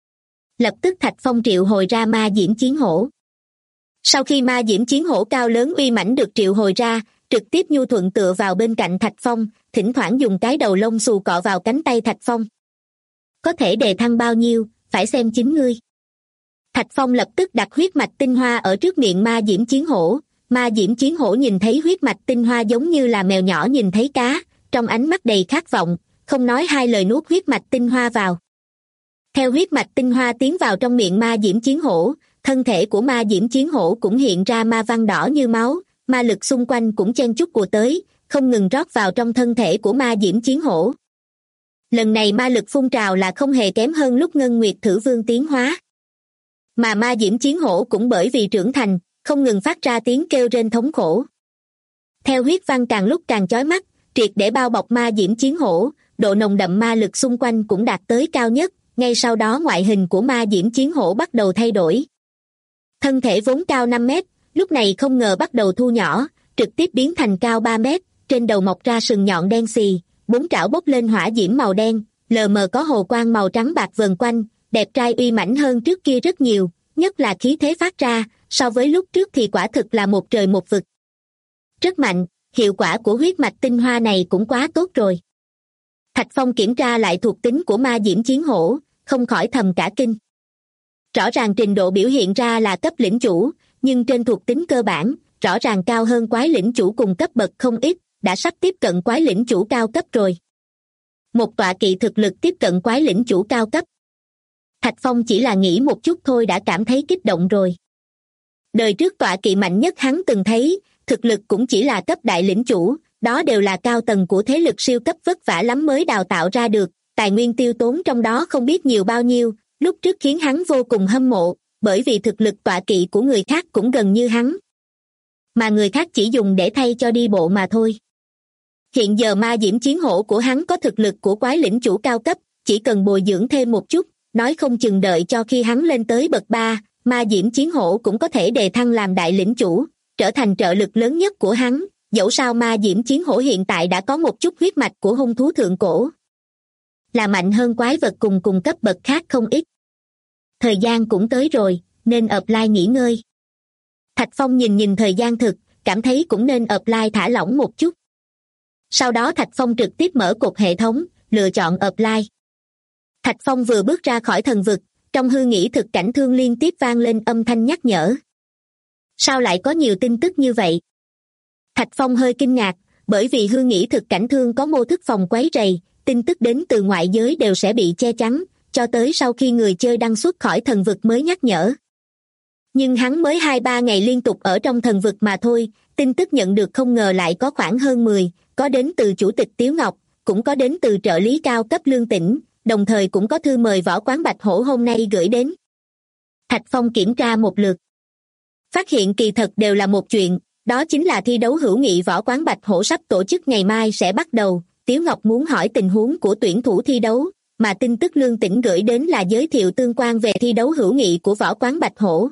Lập tức Thạch Phong triệu hồi ra ma diễm chiến hổ. Sau khi ma diễm chiến hổ cao lớn uy mãnh được triệu hồi ra, trực tiếp nhu thuận tựa vào bên cạnh Thạch Phong, thỉnh thoảng dùng cái đầu lông xù cọ vào cánh tay Thạch Phong. Có thể đề thăng bao nhiêu, phải xem chính ngươi. Thạch Phong lập tức đặt huyết mạch tinh hoa ở trước miệng ma diễm chiến hổ. Ma diễm chiến hổ nhìn thấy huyết mạch tinh hoa giống như là mèo nhỏ nhìn thấy cá, trong ánh mắt đầy khát vọng, không nói hai lời nuốt huyết mạch tinh hoa vào. Theo huyết mạch tinh hoa tiến vào trong miệng ma diễm chiến hổ, thân thể của ma diễm chiến hổ cũng hiện ra ma văn đỏ như máu, ma lực xung quanh cũng chen chúc của tới, không ngừng rót vào trong thân thể của ma diễm chiến hổ. Lần này ma lực phun trào là không hề kém hơn lúc Ngân Nguyệt Thử Vương tiến hóa. Mà ma diễm chiến hổ cũng bởi vì trưởng thành, không ngừng phát ra tiếng kêu rên thống khổ. Theo huyết văn càng lúc càng chói mắt, triệt để bao bọc ma diễm chiến hổ, độ nồng đậm ma lực xung quanh cũng đạt tới cao nhất, ngay sau đó ngoại hình của ma diễm chiến hổ bắt đầu thay đổi. Thân thể vốn cao 5 mét, lúc này không ngờ bắt đầu thu nhỏ, trực tiếp biến thành cao 3 mét, trên đầu mọc ra sừng nhọn đen xì, 4 trảo bốc lên hỏa diễm màu đen, lờ mờ có hồ quang màu trắng bạc vờn quanh, đẹp trai uy mãnh hơn trước kia rất nhiều, nhất là khí thế phát ra, so với lúc trước thì quả thực là một trời một vực. Rất mạnh, hiệu quả của huyết mạch tinh hoa này cũng quá tốt rồi. Thạch Phong kiểm tra lại thuộc tính của ma diễm chiến hổ, không khỏi thầm cả kinh. Rõ ràng trình độ biểu hiện ra là cấp lĩnh chủ, nhưng trên thuộc tính cơ bản, rõ ràng cao hơn quái lĩnh chủ cùng cấp bậc không ít, đã sắp tiếp cận quái lĩnh chủ cao cấp rồi. Một tọa kỵ thực lực tiếp cận quái lĩnh chủ cao cấp. Thạch Phong chỉ là nghĩ một chút thôi đã cảm thấy kích động rồi. Đời trước tọa kỵ mạnh nhất hắn từng thấy, thực lực cũng chỉ là cấp đại lĩnh chủ, đó đều là cao tầng của thế lực siêu cấp vất vả lắm mới đào tạo ra được, tài nguyên tiêu tốn trong đó không biết nhiều bao nhiêu, lúc trước khiến hắn vô cùng hâm mộ, bởi vì thực lực tọa kỵ của người khác cũng gần như hắn. mà người khác chỉ dùng để thay cho đi bộ mà thôi. Hiện giờ ma diễm chiến hổ của hắn có thực lực của quái lĩnh chủ cao cấp, chỉ cần bồi dưỡng thêm một chút, nói không chừng đợi cho khi hắn lên tới bậc 3, ma diễm chiến hổ cũng có thể đề thăng làm đại lĩnh chủ, trở thành trợ lực lớn nhất của hắn. Dẫu sao ma diễm chiến hổ hiện tại đã có một chút huyết mạch của hung thú thượng cổ, là mạnh hơn quái vật cùng cấp bậc khác không ít. Thời gian cũng tới rồi, nên offline nghỉ ngơi. Thạch Phong nhìn thời gian thực, cảm thấy cũng nên offline thả lỏng một chút. Sau đó Thạch Phong trực tiếp mở cột hệ thống, lựa chọn offline. Thạch Phong vừa bước ra khỏi thần vực, trong hư nghĩ thực cảnh thương liên tiếp vang lên âm thanh nhắc nhở. Sao lại có nhiều tin tức như vậy? Thạch Phong hơi kinh ngạc, bởi vì hư nghĩ thực cảnh thương có mô thức phòng quấy rầy, tin tức đến từ ngoại giới đều sẽ bị che chắn, cho tới sau khi người chơi đăng xuất khỏi thần vực mới nhắc nhở. Nhưng hắn mới 2-3 ngày liên tục ở trong thần vực mà thôi, tin tức nhận được không ngờ lại có khoảng hơn 10, có đến từ chủ tịch Tiếu Ngọc, cũng có đến từ trợ lý cao cấp Lương Tĩnh, đồng thời cũng có thư mời võ quán Bạch Hổ hôm nay gửi đến. Thạch Phong kiểm tra một lượt, phát hiện kỳ thật đều là một chuyện, đó chính là thi đấu hữu nghị võ quán Bạch Hổ sắp tổ chức ngày mai sẽ bắt đầu. Tiếu Ngọc muốn hỏi tình huống của tuyển thủ thi đấu, mà tin tức Lương Tĩnh gửi đến là giới thiệu tương quan về thi đấu hữu nghị của võ quán Bạch Hổ.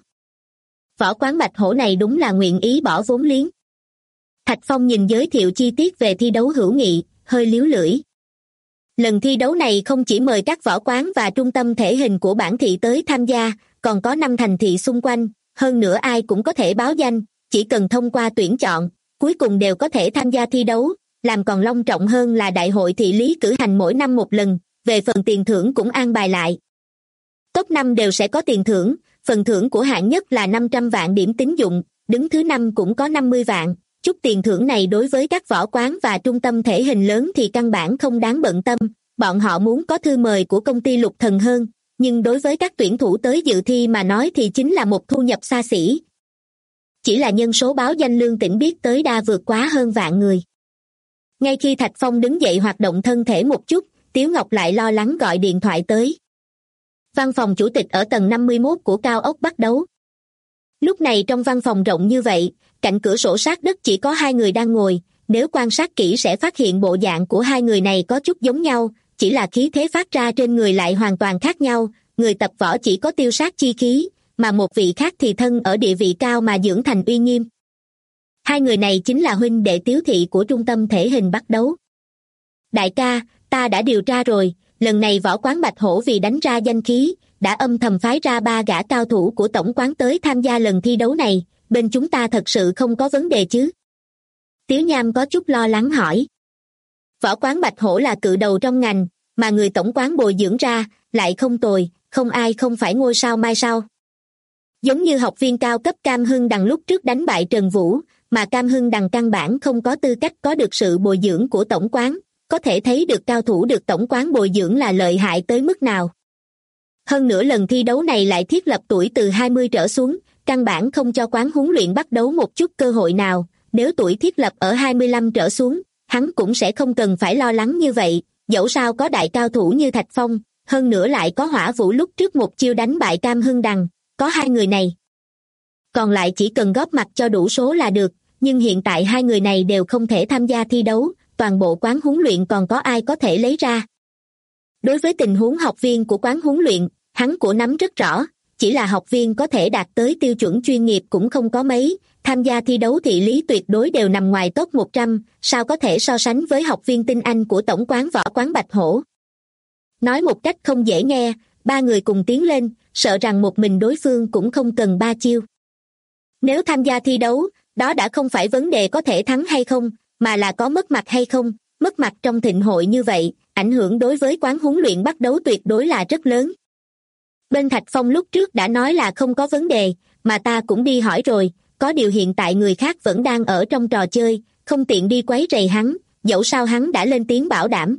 Võ quán Bạch Hổ này đúng là nguyện ý bỏ vốn liếng. Thạch Phong nhìn giới thiệu chi tiết về thi đấu hữu nghị, hơi líu lưỡi. Lần thi đấu này không chỉ mời các võ quán và trung tâm thể hình của bản thị tới tham gia, còn có 5 thành thị xung quanh, hơn nữa ai cũng có thể báo danh, chỉ cần thông qua tuyển chọn, cuối cùng đều có thể tham gia thi đấu. Làm còn long trọng hơn là đại hội thị lý cử hành mỗi năm một lần, về phần tiền thưởng cũng an bài lại. Top 5 đều sẽ có tiền thưởng, phần thưởng của hạng nhất là 500 vạn điểm tín dụng, đứng thứ 5 cũng có 50 vạn. Chút tiền thưởng này đối với các võ quán và trung tâm thể hình lớn thì căn bản không đáng bận tâm, bọn họ muốn có thư mời của công ty Lục Thần hơn, nhưng đối với các tuyển thủ tới dự thi mà nói thì chính là một thu nhập xa xỉ. Chỉ là nhân số báo danh Lương Tĩnh biết tới đã vượt quá hơn vạn người. Ngay khi Thạch Phong đứng dậy hoạt động thân thể một chút, Tiếu Ngọc lại lo lắng gọi điện thoại tới. Văn phòng chủ tịch ở tầng 51 của cao ốc bắt đấu. Lúc này trong văn phòng rộng như vậy, cạnh cửa sổ sát đất chỉ có 2 người đang ngồi, nếu quan sát kỹ sẽ phát hiện bộ dạng của 2 người này có chút giống nhau, chỉ là khí thế phát ra trên người lại hoàn toàn khác nhau, người tập võ chỉ có tiêu sát chi khí, mà một vị khác thì thân ở địa vị cao mà dưỡng thành uy nghiêm. 2 người này chính là huynh đệ Tiếu thị của trung tâm thể hình bắt đấu. Đại ca, ta đã điều tra rồi, lần này võ quán Bạch Hổ vì đánh ra danh khí, đã âm thầm phái ra 3 gã cao thủ của tổng quán tới tham gia lần thi đấu này, bên chúng ta thật sự không có vấn đề chứ? Tiếu Nham có chút lo lắng hỏi. Võ quán Bạch Hổ là cự đầu trong ngành, mà người tổng quán bồi dưỡng ra, lại không tồi, không ai không phải ngôi sao mai sao. Giống như học viên cao cấp Cam Hưng Đằng lúc trước đánh bại Trần Vũ, mà Cam Hưng Đằng căn bản không có tư cách có được sự bồi dưỡng của tổng quán, có thể thấy được cao thủ được tổng quán bồi dưỡng là lợi hại tới mức nào. Hơn nữa lần thi đấu này lại thiết lập tuổi từ 20 trở xuống, căn bản không cho quán huấn luyện bắt đấu một chút cơ hội nào, nếu tuổi thiết lập ở 25 trở xuống, hắn cũng sẽ không cần phải lo lắng như vậy, dẫu sao có đại cao thủ như Thạch Phong, hơn nữa lại có Hỏa Vũ lúc trước một chiêu đánh bại Cam Hưng Đằng, có 2 người này. Còn lại chỉ cần góp mặt cho đủ số là được, nhưng hiện tại 2 người này đều không thể tham gia thi đấu, toàn bộ quán huấn luyện còn có ai có thể lấy ra. Đối với tình huống học viên của quán huấn luyện, hắn của nắm rất rõ, chỉ là học viên có thể đạt tới tiêu chuẩn chuyên nghiệp cũng không có mấy, tham gia thi đấu thị lý tuyệt đối đều nằm ngoài top 100, sao có thể so sánh với học viên tinh anh của tổng quán võ quán Bạch Hổ. Nói một cách không dễ nghe, 3 người cùng tiến lên, sợ rằng một mình đối phương cũng không cần 3 chiêu. Nếu tham gia thi đấu, đó đã không phải vấn đề có thể thắng hay không, mà là có mất mặt hay không, mất mặt trong thịnh hội như vậy, ảnh hưởng đối với quán huấn luyện bắt đấu tuyệt đối là rất lớn. Bên Thạch Phong lúc trước đã nói là không có vấn đề, mà ta cũng đi hỏi rồi, có điều hiện tại người khác vẫn đang ở trong trò chơi, không tiện đi quấy rầy hắn, dẫu sao hắn đã lên tiếng bảo đảm.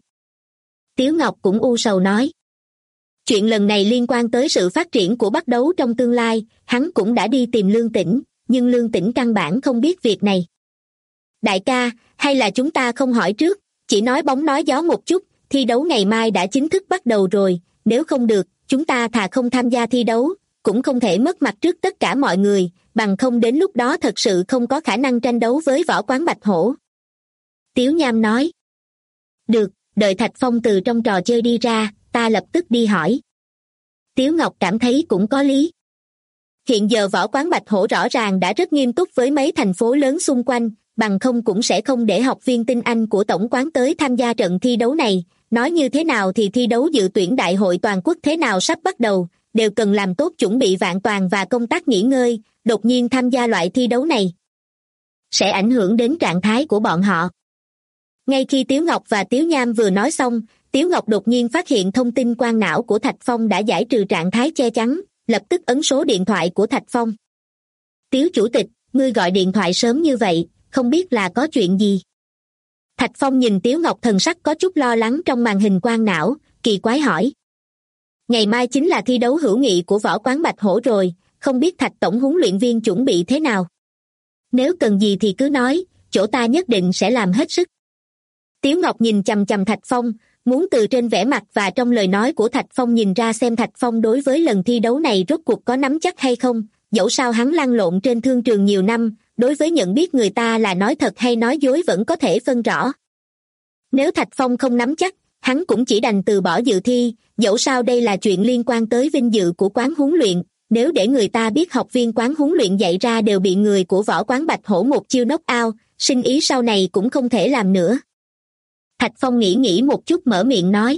Tiếu Ngọc cũng u sầu nói. Chuyện lần này liên quan tới sự phát triển của bắt đấu trong tương lai, hắn cũng đã đi tìm Lương Tĩnh, nhưng Lương Tĩnh căn bản không biết việc này. Đại ca, hay là chúng ta không hỏi trước, chỉ nói bóng nói gió một chút, thi đấu ngày mai đã chính thức bắt đầu rồi, nếu không được, chúng ta thà không tham gia thi đấu, cũng không thể mất mặt trước tất cả mọi người, bằng không đến lúc đó thật sự không có khả năng tranh đấu với Võ Quán Bạch Hổ. Tiếu Nham nói. Được, đợi Thạch Phong từ trong trò chơi đi ra, ta lập tức đi hỏi. Tiếu Ngọc cảm thấy cũng có lý. Hiện giờ Võ Quán Bạch Hổ rõ ràng đã rất nghiêm túc với mấy thành phố lớn xung quanh, bằng không cũng sẽ không để học viên tinh anh của tổng quán tới tham gia trận thi đấu này. Nói như thế nào thì thi đấu dự tuyển đại hội toàn quốc thế nào sắp bắt đầu, đều cần làm tốt chuẩn bị vạn toàn và công tác nghỉ ngơi, đột nhiên tham gia loại thi đấu này sẽ ảnh hưởng đến trạng thái của bọn họ. Ngay khi Tiếu Ngọc và Tiếu Nham vừa nói xong, Tiếu Ngọc đột nhiên phát hiện thông tin quang não của Thạch Phong đã giải trừ trạng thái che chắn, lập tức ấn số điện thoại của Thạch Phong. Tiếu chủ tịch, ngươi gọi điện thoại sớm như vậy, không biết là có chuyện gì? Thạch Phong nhìn Tiếu Ngọc thần sắc có chút lo lắng trong màn hình quang não, kỳ quái hỏi. Ngày mai chính là thi đấu hữu nghị của Võ Quán Bạch Hổ rồi, không biết Thạch tổng huấn luyện viên chuẩn bị thế nào? Nếu cần gì thì cứ nói, chỗ ta nhất định sẽ làm hết sức. Tiếu Ngọc nhìn chằm chằm Thạch Phong, muốn từ trên vẻ mặt và trong lời nói của Thạch Phong nhìn ra xem Thạch Phong đối với lần thi đấu này rốt cuộc có nắm chắc hay không, dẫu sao hắn lăn lộn trên thương trường nhiều năm, đối với nhận biết người ta là nói thật hay nói dối vẫn có thể phân rõ. Nếu Thạch Phong không nắm chắc, hắn cũng chỉ đành từ bỏ dự thi, dẫu sao đây là chuyện liên quan tới vinh dự của quán huấn luyện, nếu để người ta biết học viên quán huấn luyện dạy ra đều bị người của Võ Quán Bạch Hổ một chiêu knock out, sinh ý sau này cũng không thể làm nữa. Thạch Phong nghĩ một chút mở miệng nói.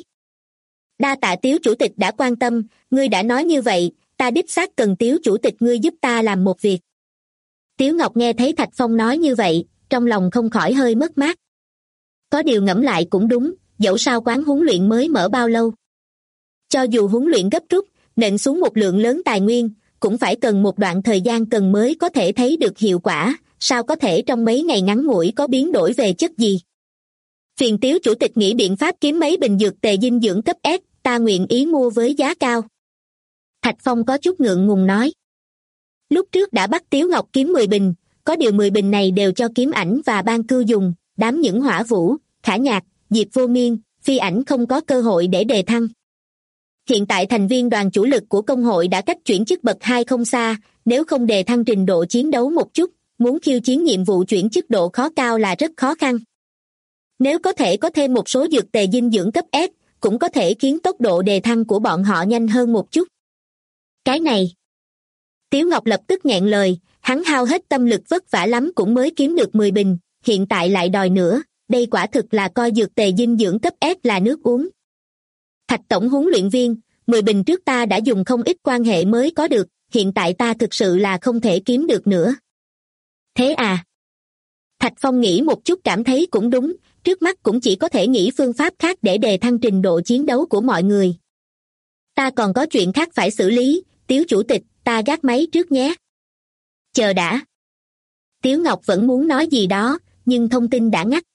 Đa tạ Tiếu chủ tịch đã quan tâm, ngươi đã nói như vậy, ta đích xác cần Tiếu chủ tịch ngươi giúp ta làm một việc. Tiếu Ngọc nghe thấy Thạch Phong nói như vậy, trong lòng không khỏi hơi mất mát. Có điều ngẫm lại cũng đúng, dẫu sao quán huấn luyện mới mở bao lâu. Cho dù huấn luyện gấp rút, nện xuống một lượng lớn tài nguyên, cũng phải cần một đoạn thời gian cần mới có thể thấy được hiệu quả, sao có thể trong mấy ngày ngắn ngủi có biến đổi về chất gì. Phiền Tiếu chủ tịch nghĩ biện pháp kiếm mấy bình dược tề dinh dưỡng cấp S, ta nguyện ý mua với giá cao. Thạch Phong có chút ngượng ngùng nói. Lúc trước đã bắt Tiếu Ngọc kiếm 10 bình, có điều 10 bình này đều cho Kiếm Ảnh và Ban Cưu dùng, đám những Hỏa Vũ, Khả Nhạc, Diệp Vô Miên, Phi Ảnh không có cơ hội để đề thăng. Hiện tại thành viên đoàn chủ lực của công hội đã cách chuyển chức bậc 2 không xa, nếu không đề thăng trình độ chiến đấu một chút, muốn khiêu chiến nhiệm vụ chuyển chức độ khó cao là rất khó khăn. Nếu có thể có thêm một số dược tề dinh dưỡng cấp S, cũng có thể khiến tốc độ đề thăng của bọn họ nhanh hơn một chút. Cái này. Tiếu Ngọc lập tức nghẹn lời, hắn hao hết tâm lực vất vả lắm cũng mới kiếm được 10 bình, hiện tại lại đòi nữa, đây quả thực là coi dược tề dinh dưỡng cấp S là nước uống. Thạch tổng huấn luyện viên, 10 bình trước ta đã dùng không ít quan hệ mới có được, hiện tại ta thực sự là không thể kiếm được nữa. Thế à? Thạch Phong nghĩ một chút cảm thấy cũng đúng, trước mắt cũng chỉ có thể nghĩ phương pháp khác để đề thăng trình độ chiến đấu của mọi người. Ta còn có chuyện khác phải xử lý, Tiếu chủ tịch, ta gác máy trước nhé. Chờ đã. Tiếu Ngọc vẫn muốn nói gì đó, nhưng thông tin đã ngắt.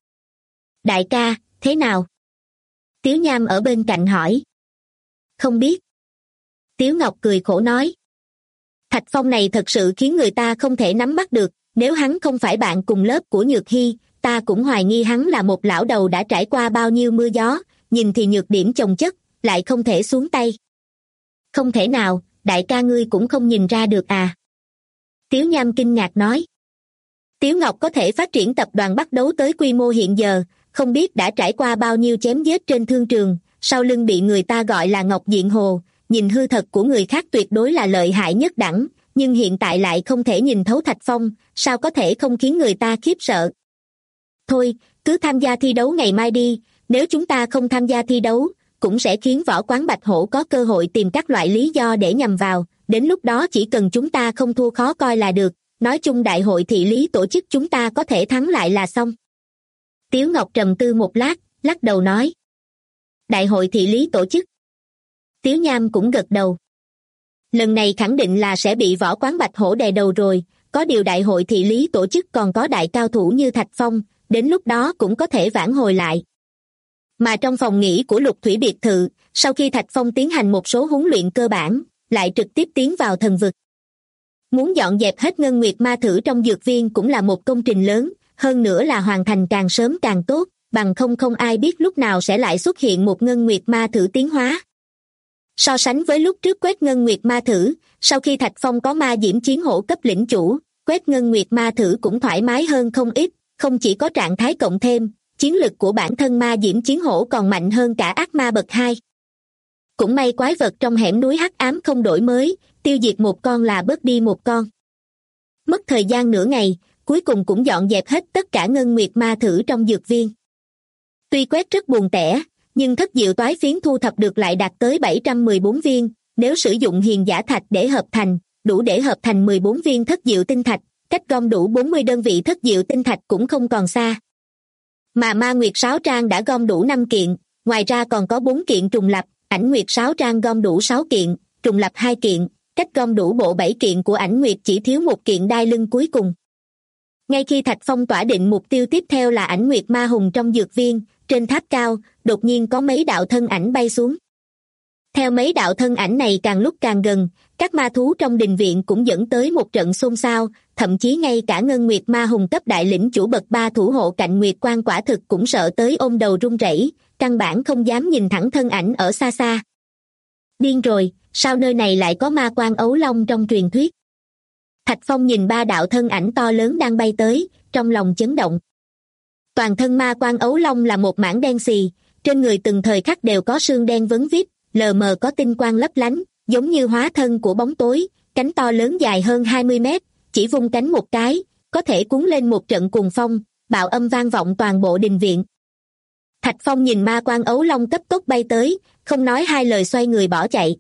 Đại ca, thế nào? Tiếu Nham ở bên cạnh hỏi. Không biết. Tiếu Ngọc cười khổ nói. Thạch Phong này thật sự khiến người ta không thể nắm bắt được, nếu hắn không phải bạn cùng lớp của Nhược Hy, ta cũng hoài nghi hắn là một lão đầu đã trải qua bao nhiêu mưa gió, nhìn thì nhược điểm chồng chất, lại không thể xuống tay. Không thể nào, đại ca ngươi cũng không nhìn ra được à? Tiếu Nham kinh ngạc nói. Tiếu Ngọc có thể phát triển tập đoàn bắt đấu tới quy mô hiện giờ, không biết đã trải qua bao nhiêu chém giết trên thương trường, sau lưng bị người ta gọi là Ngọc Diện Hồ, nhìn hư thật của người khác tuyệt đối là lợi hại nhất đẳng, nhưng hiện tại lại không thể nhìn thấu Thạch Phong, sao có thể không khiến người ta khiếp sợ. Thôi, cứ tham gia thi đấu ngày mai đi, nếu chúng ta không tham gia thi đấu, cũng sẽ khiến Võ Quán Bạch Hổ có cơ hội tìm các loại lý do để nhằm vào, đến lúc đó chỉ cần chúng ta không thua khó coi là được, nói chung đại hội thị lý tổ chức chúng ta có thể thắng lại là xong. Tiếu Ngọc trầm tư một lát, lắc đầu nói. Đại hội thị lý tổ chức. Tiếu Nham cũng gật đầu. Lần này khẳng định là sẽ bị Võ Quán Bạch Hổ đè đầu rồi, có điều đại hội thị lý tổ chức còn có đại cao thủ như Thạch Phong, đến lúc đó cũng có thể vãn hồi lại. Mà trong phòng nghỉ của Lục Thủy biệt thự, sau khi Thạch Phong tiến hành một số huấn luyện cơ bản, lại trực tiếp tiến vào thần vực. Muốn dọn dẹp hết ngân nguyệt ma thử trong dược viên cũng là một công trình lớn, hơn nữa là hoàn thành càng sớm càng tốt, bằng không ai biết lúc nào sẽ lại xuất hiện một ngân nguyệt ma thử tiến hóa. So sánh với lúc trước quét ngân nguyệt ma thử, sau khi Thạch Phong có ma diễm chiến hổ cấp lĩnh chủ, quét ngân nguyệt ma thử cũng thoải mái hơn không ít, không chỉ có trạng thái cộng thêm, chiến lực của bản thân ma diễm chiến hổ còn mạnh hơn cả ác ma bậc 2. Cũng may quái vật trong hẻm núi hắc ám không đổi mới, tiêu diệt một con là bớt đi một con. Mất thời gian nửa ngày, cuối cùng cũng dọn dẹp hết tất cả ngân nguyệt ma thử trong dược viên. Tuy quét rất buồn tẻ, nhưng thất diệu toái phiến thu thập được lại đạt tới 714 viên, nếu sử dụng hiền giả thạch để hợp thành, đủ để hợp thành 14 viên thất diệu tinh thạch, cách gom đủ 40 đơn vị thất diệu tinh thạch cũng không còn xa. Mà ma nguyệt sáo trang đã gom đủ 5 kiện, ngoài ra còn có 4 kiện trùng lập, ảnh nguyệt sáo trang gom đủ 6 kiện, trùng lập 2 kiện, cách gom đủ bộ 7 kiện của ảnh nguyệt chỉ thiếu 1 kiện đai lưng cuối cùng. Ngay khi Thạch Phong tỏa định mục tiêu tiếp theo là ảnh nguyệt ma hùng trong dược viên, trên tháp cao, đột nhiên có mấy đạo thân ảnh bay xuống. Theo mấy đạo thân ảnh này càng lúc càng gần, các ma thú trong đình viện cũng dẫn tới một trận xôn xao, thậm chí ngay cả ngân nguyệt ma hùng cấp đại lĩnh chủ bậc 3 thủ hộ cạnh nguyệt quan quả thực cũng sợ tới ôm đầu run rẩy, căn bản không dám nhìn thẳng thân ảnh ở xa xa. Điên rồi, sao nơi này lại có ma quan ấu long trong truyền thuyết? Thạch Phong nhìn 3 đạo thân ảnh to lớn đang bay tới, trong lòng chấn động. Toàn thân ma quan ấu long là một mảng đen xì, trên người từng thời khắc đều có xương đen vấn vít, lờ mờ có tinh quang lấp lánh, giống như hóa thân của bóng tối, cánh to lớn dài hơn 20 mét, chỉ vung cánh một cái, có thể cuốn lên một trận cuồng phong, bạo âm vang vọng toàn bộ đình viện. Thạch Phong nhìn ma quan ấu long cấp tốc bay tới, không nói hai lời xoay người bỏ chạy.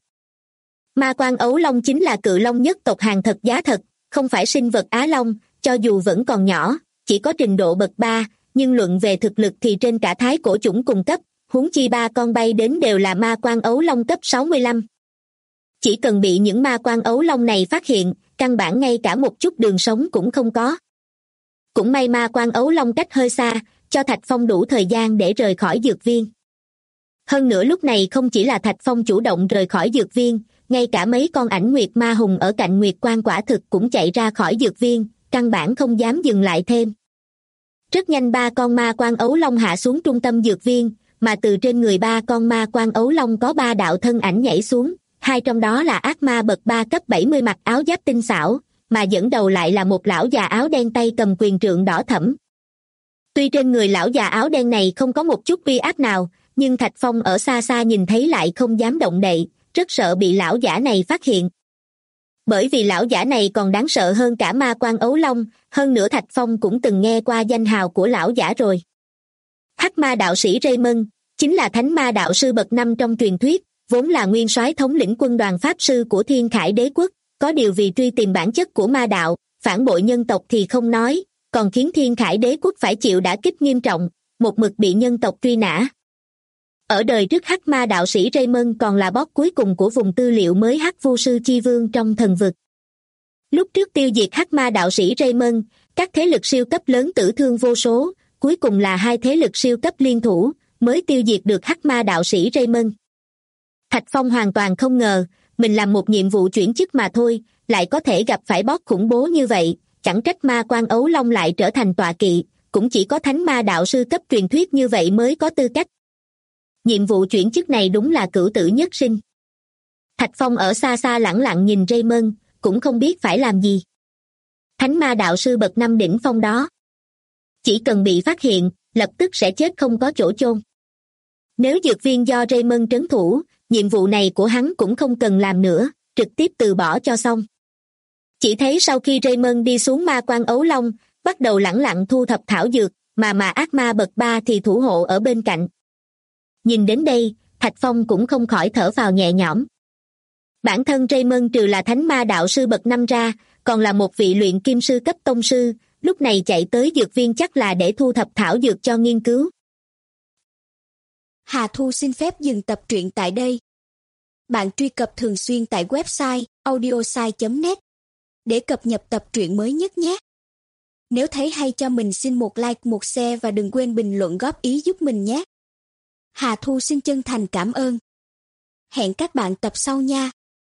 Ma quan ấu long chính là cự long nhất tộc hàng thật giá thật, không phải sinh vật Á Long, cho dù vẫn còn nhỏ, chỉ có trình độ bậc 3, nhưng luận về thực lực thì trên cả thái cổ chủng cùng cấp, huống chi 3 con bay đến đều là ma quan ấu long cấp 65. Chỉ cần bị những ma quan ấu long này phát hiện, căn bản ngay cả một chút đường sống cũng không có. Cũng may ma quan ấu long cách hơi xa, cho Thạch Phong đủ thời gian để rời khỏi dược viên. Hơn nữa lúc này không chỉ là Thạch Phong chủ động rời khỏi dược viên, ngay cả mấy con ảnh nguyệt ma hùng ở cạnh nguyệt quan quả thực cũng chạy ra khỏi dược viên, căn bản không dám dừng lại thêm. Rất nhanh 3 con ma quan ấu long hạ xuống trung tâm dược viên, mà từ trên người 3 con ma quan ấu long có 3 đạo thân ảnh nhảy xuống, 2 trong đó là ác ma bậc 3 cấp 70 mặc áo giáp tinh xảo, mà dẫn đầu lại là một lão già áo đen tay cầm quyền trượng đỏ thẫm. Tuy trên người lão già áo đen này không có một chút uy áp nào, nhưng Thạch Phong ở xa xa nhìn thấy lại không dám động đậy, rất sợ bị lão giả này phát hiện. Bởi vì lão giả này còn đáng sợ hơn cả ma quan ấu long, hơn nữa Thạch Phong cũng từng nghe qua danh hào của lão giả rồi. Hắc ma đạo sĩ Raymond, chính là thánh ma đạo sư bậc 5 trong truyền thuyết, vốn là nguyên soái thống lĩnh quân đoàn pháp sư của Thiên Khải Đế quốc, có điều vì truy tìm bản chất của ma đạo, phản bội nhân tộc thì không nói, còn khiến Thiên Khải Đế quốc phải chịu đả kích nghiêm trọng, một mực bị nhân tộc truy nã. Ở đời trước Hắc ma đạo sĩ Raymond còn là boss cuối cùng của vùng tư liệu mới Hắc Vu sư Chi Vương trong thần vực. Lúc trước tiêu diệt Hắc ma đạo sĩ Raymond, các thế lực siêu cấp lớn tử thương vô số, cuối cùng là 2 thế lực siêu cấp liên thủ, mới tiêu diệt được Hắc ma đạo sĩ Raymond. Thạch Phong hoàn toàn không ngờ, mình làm một nhiệm vụ chuyển chức mà thôi, lại có thể gặp phải boss khủng bố như vậy, chẳng trách ma quan ấu long lại trở thành tọa kỵ, cũng chỉ có thánh ma đạo sư cấp truyền thuyết như vậy mới có tư cách. Nhiệm vụ chuyển chức này đúng là cửu tử nhất sinh. Thạch Phong ở xa xa lẳng lặng nhìn Raymond, cũng không biết phải làm gì. Thánh ma đạo sư bậc 5 đỉnh phong đó. Chỉ cần bị phát hiện, lập tức sẽ chết không có chỗ chôn. Nếu dược viên do Raymond trấn thủ, nhiệm vụ này của hắn cũng không cần làm nữa, trực tiếp từ bỏ cho xong. Chỉ thấy sau khi Raymond đi xuống ma quan ấu long, bắt đầu lẳng lặng thu thập thảo dược, mà ác ma bậc 3 thì thủ hộ ở bên cạnh. Nhìn đến đây, Thạch Phong cũng không khỏi thở phào nhẹ nhõm. Bản thân Raymond trừ là thánh ma đạo sư bậc 5 ra, còn là một vị luyện kim sư cấp tông sư, lúc này chạy tới dược viên chắc là để thu thập thảo dược cho nghiên cứu. Hà Thu xin phép dừng tập truyện tại đây. Bạn truy cập thường xuyên tại website audiosai.net để cập nhật tập truyện mới nhất nhé. Nếu thấy hay cho mình xin một like, một share và đừng quên bình luận góp ý giúp mình nhé. Hà Thu xin chân thành cảm ơn. Hẹn các bạn tập sau nha.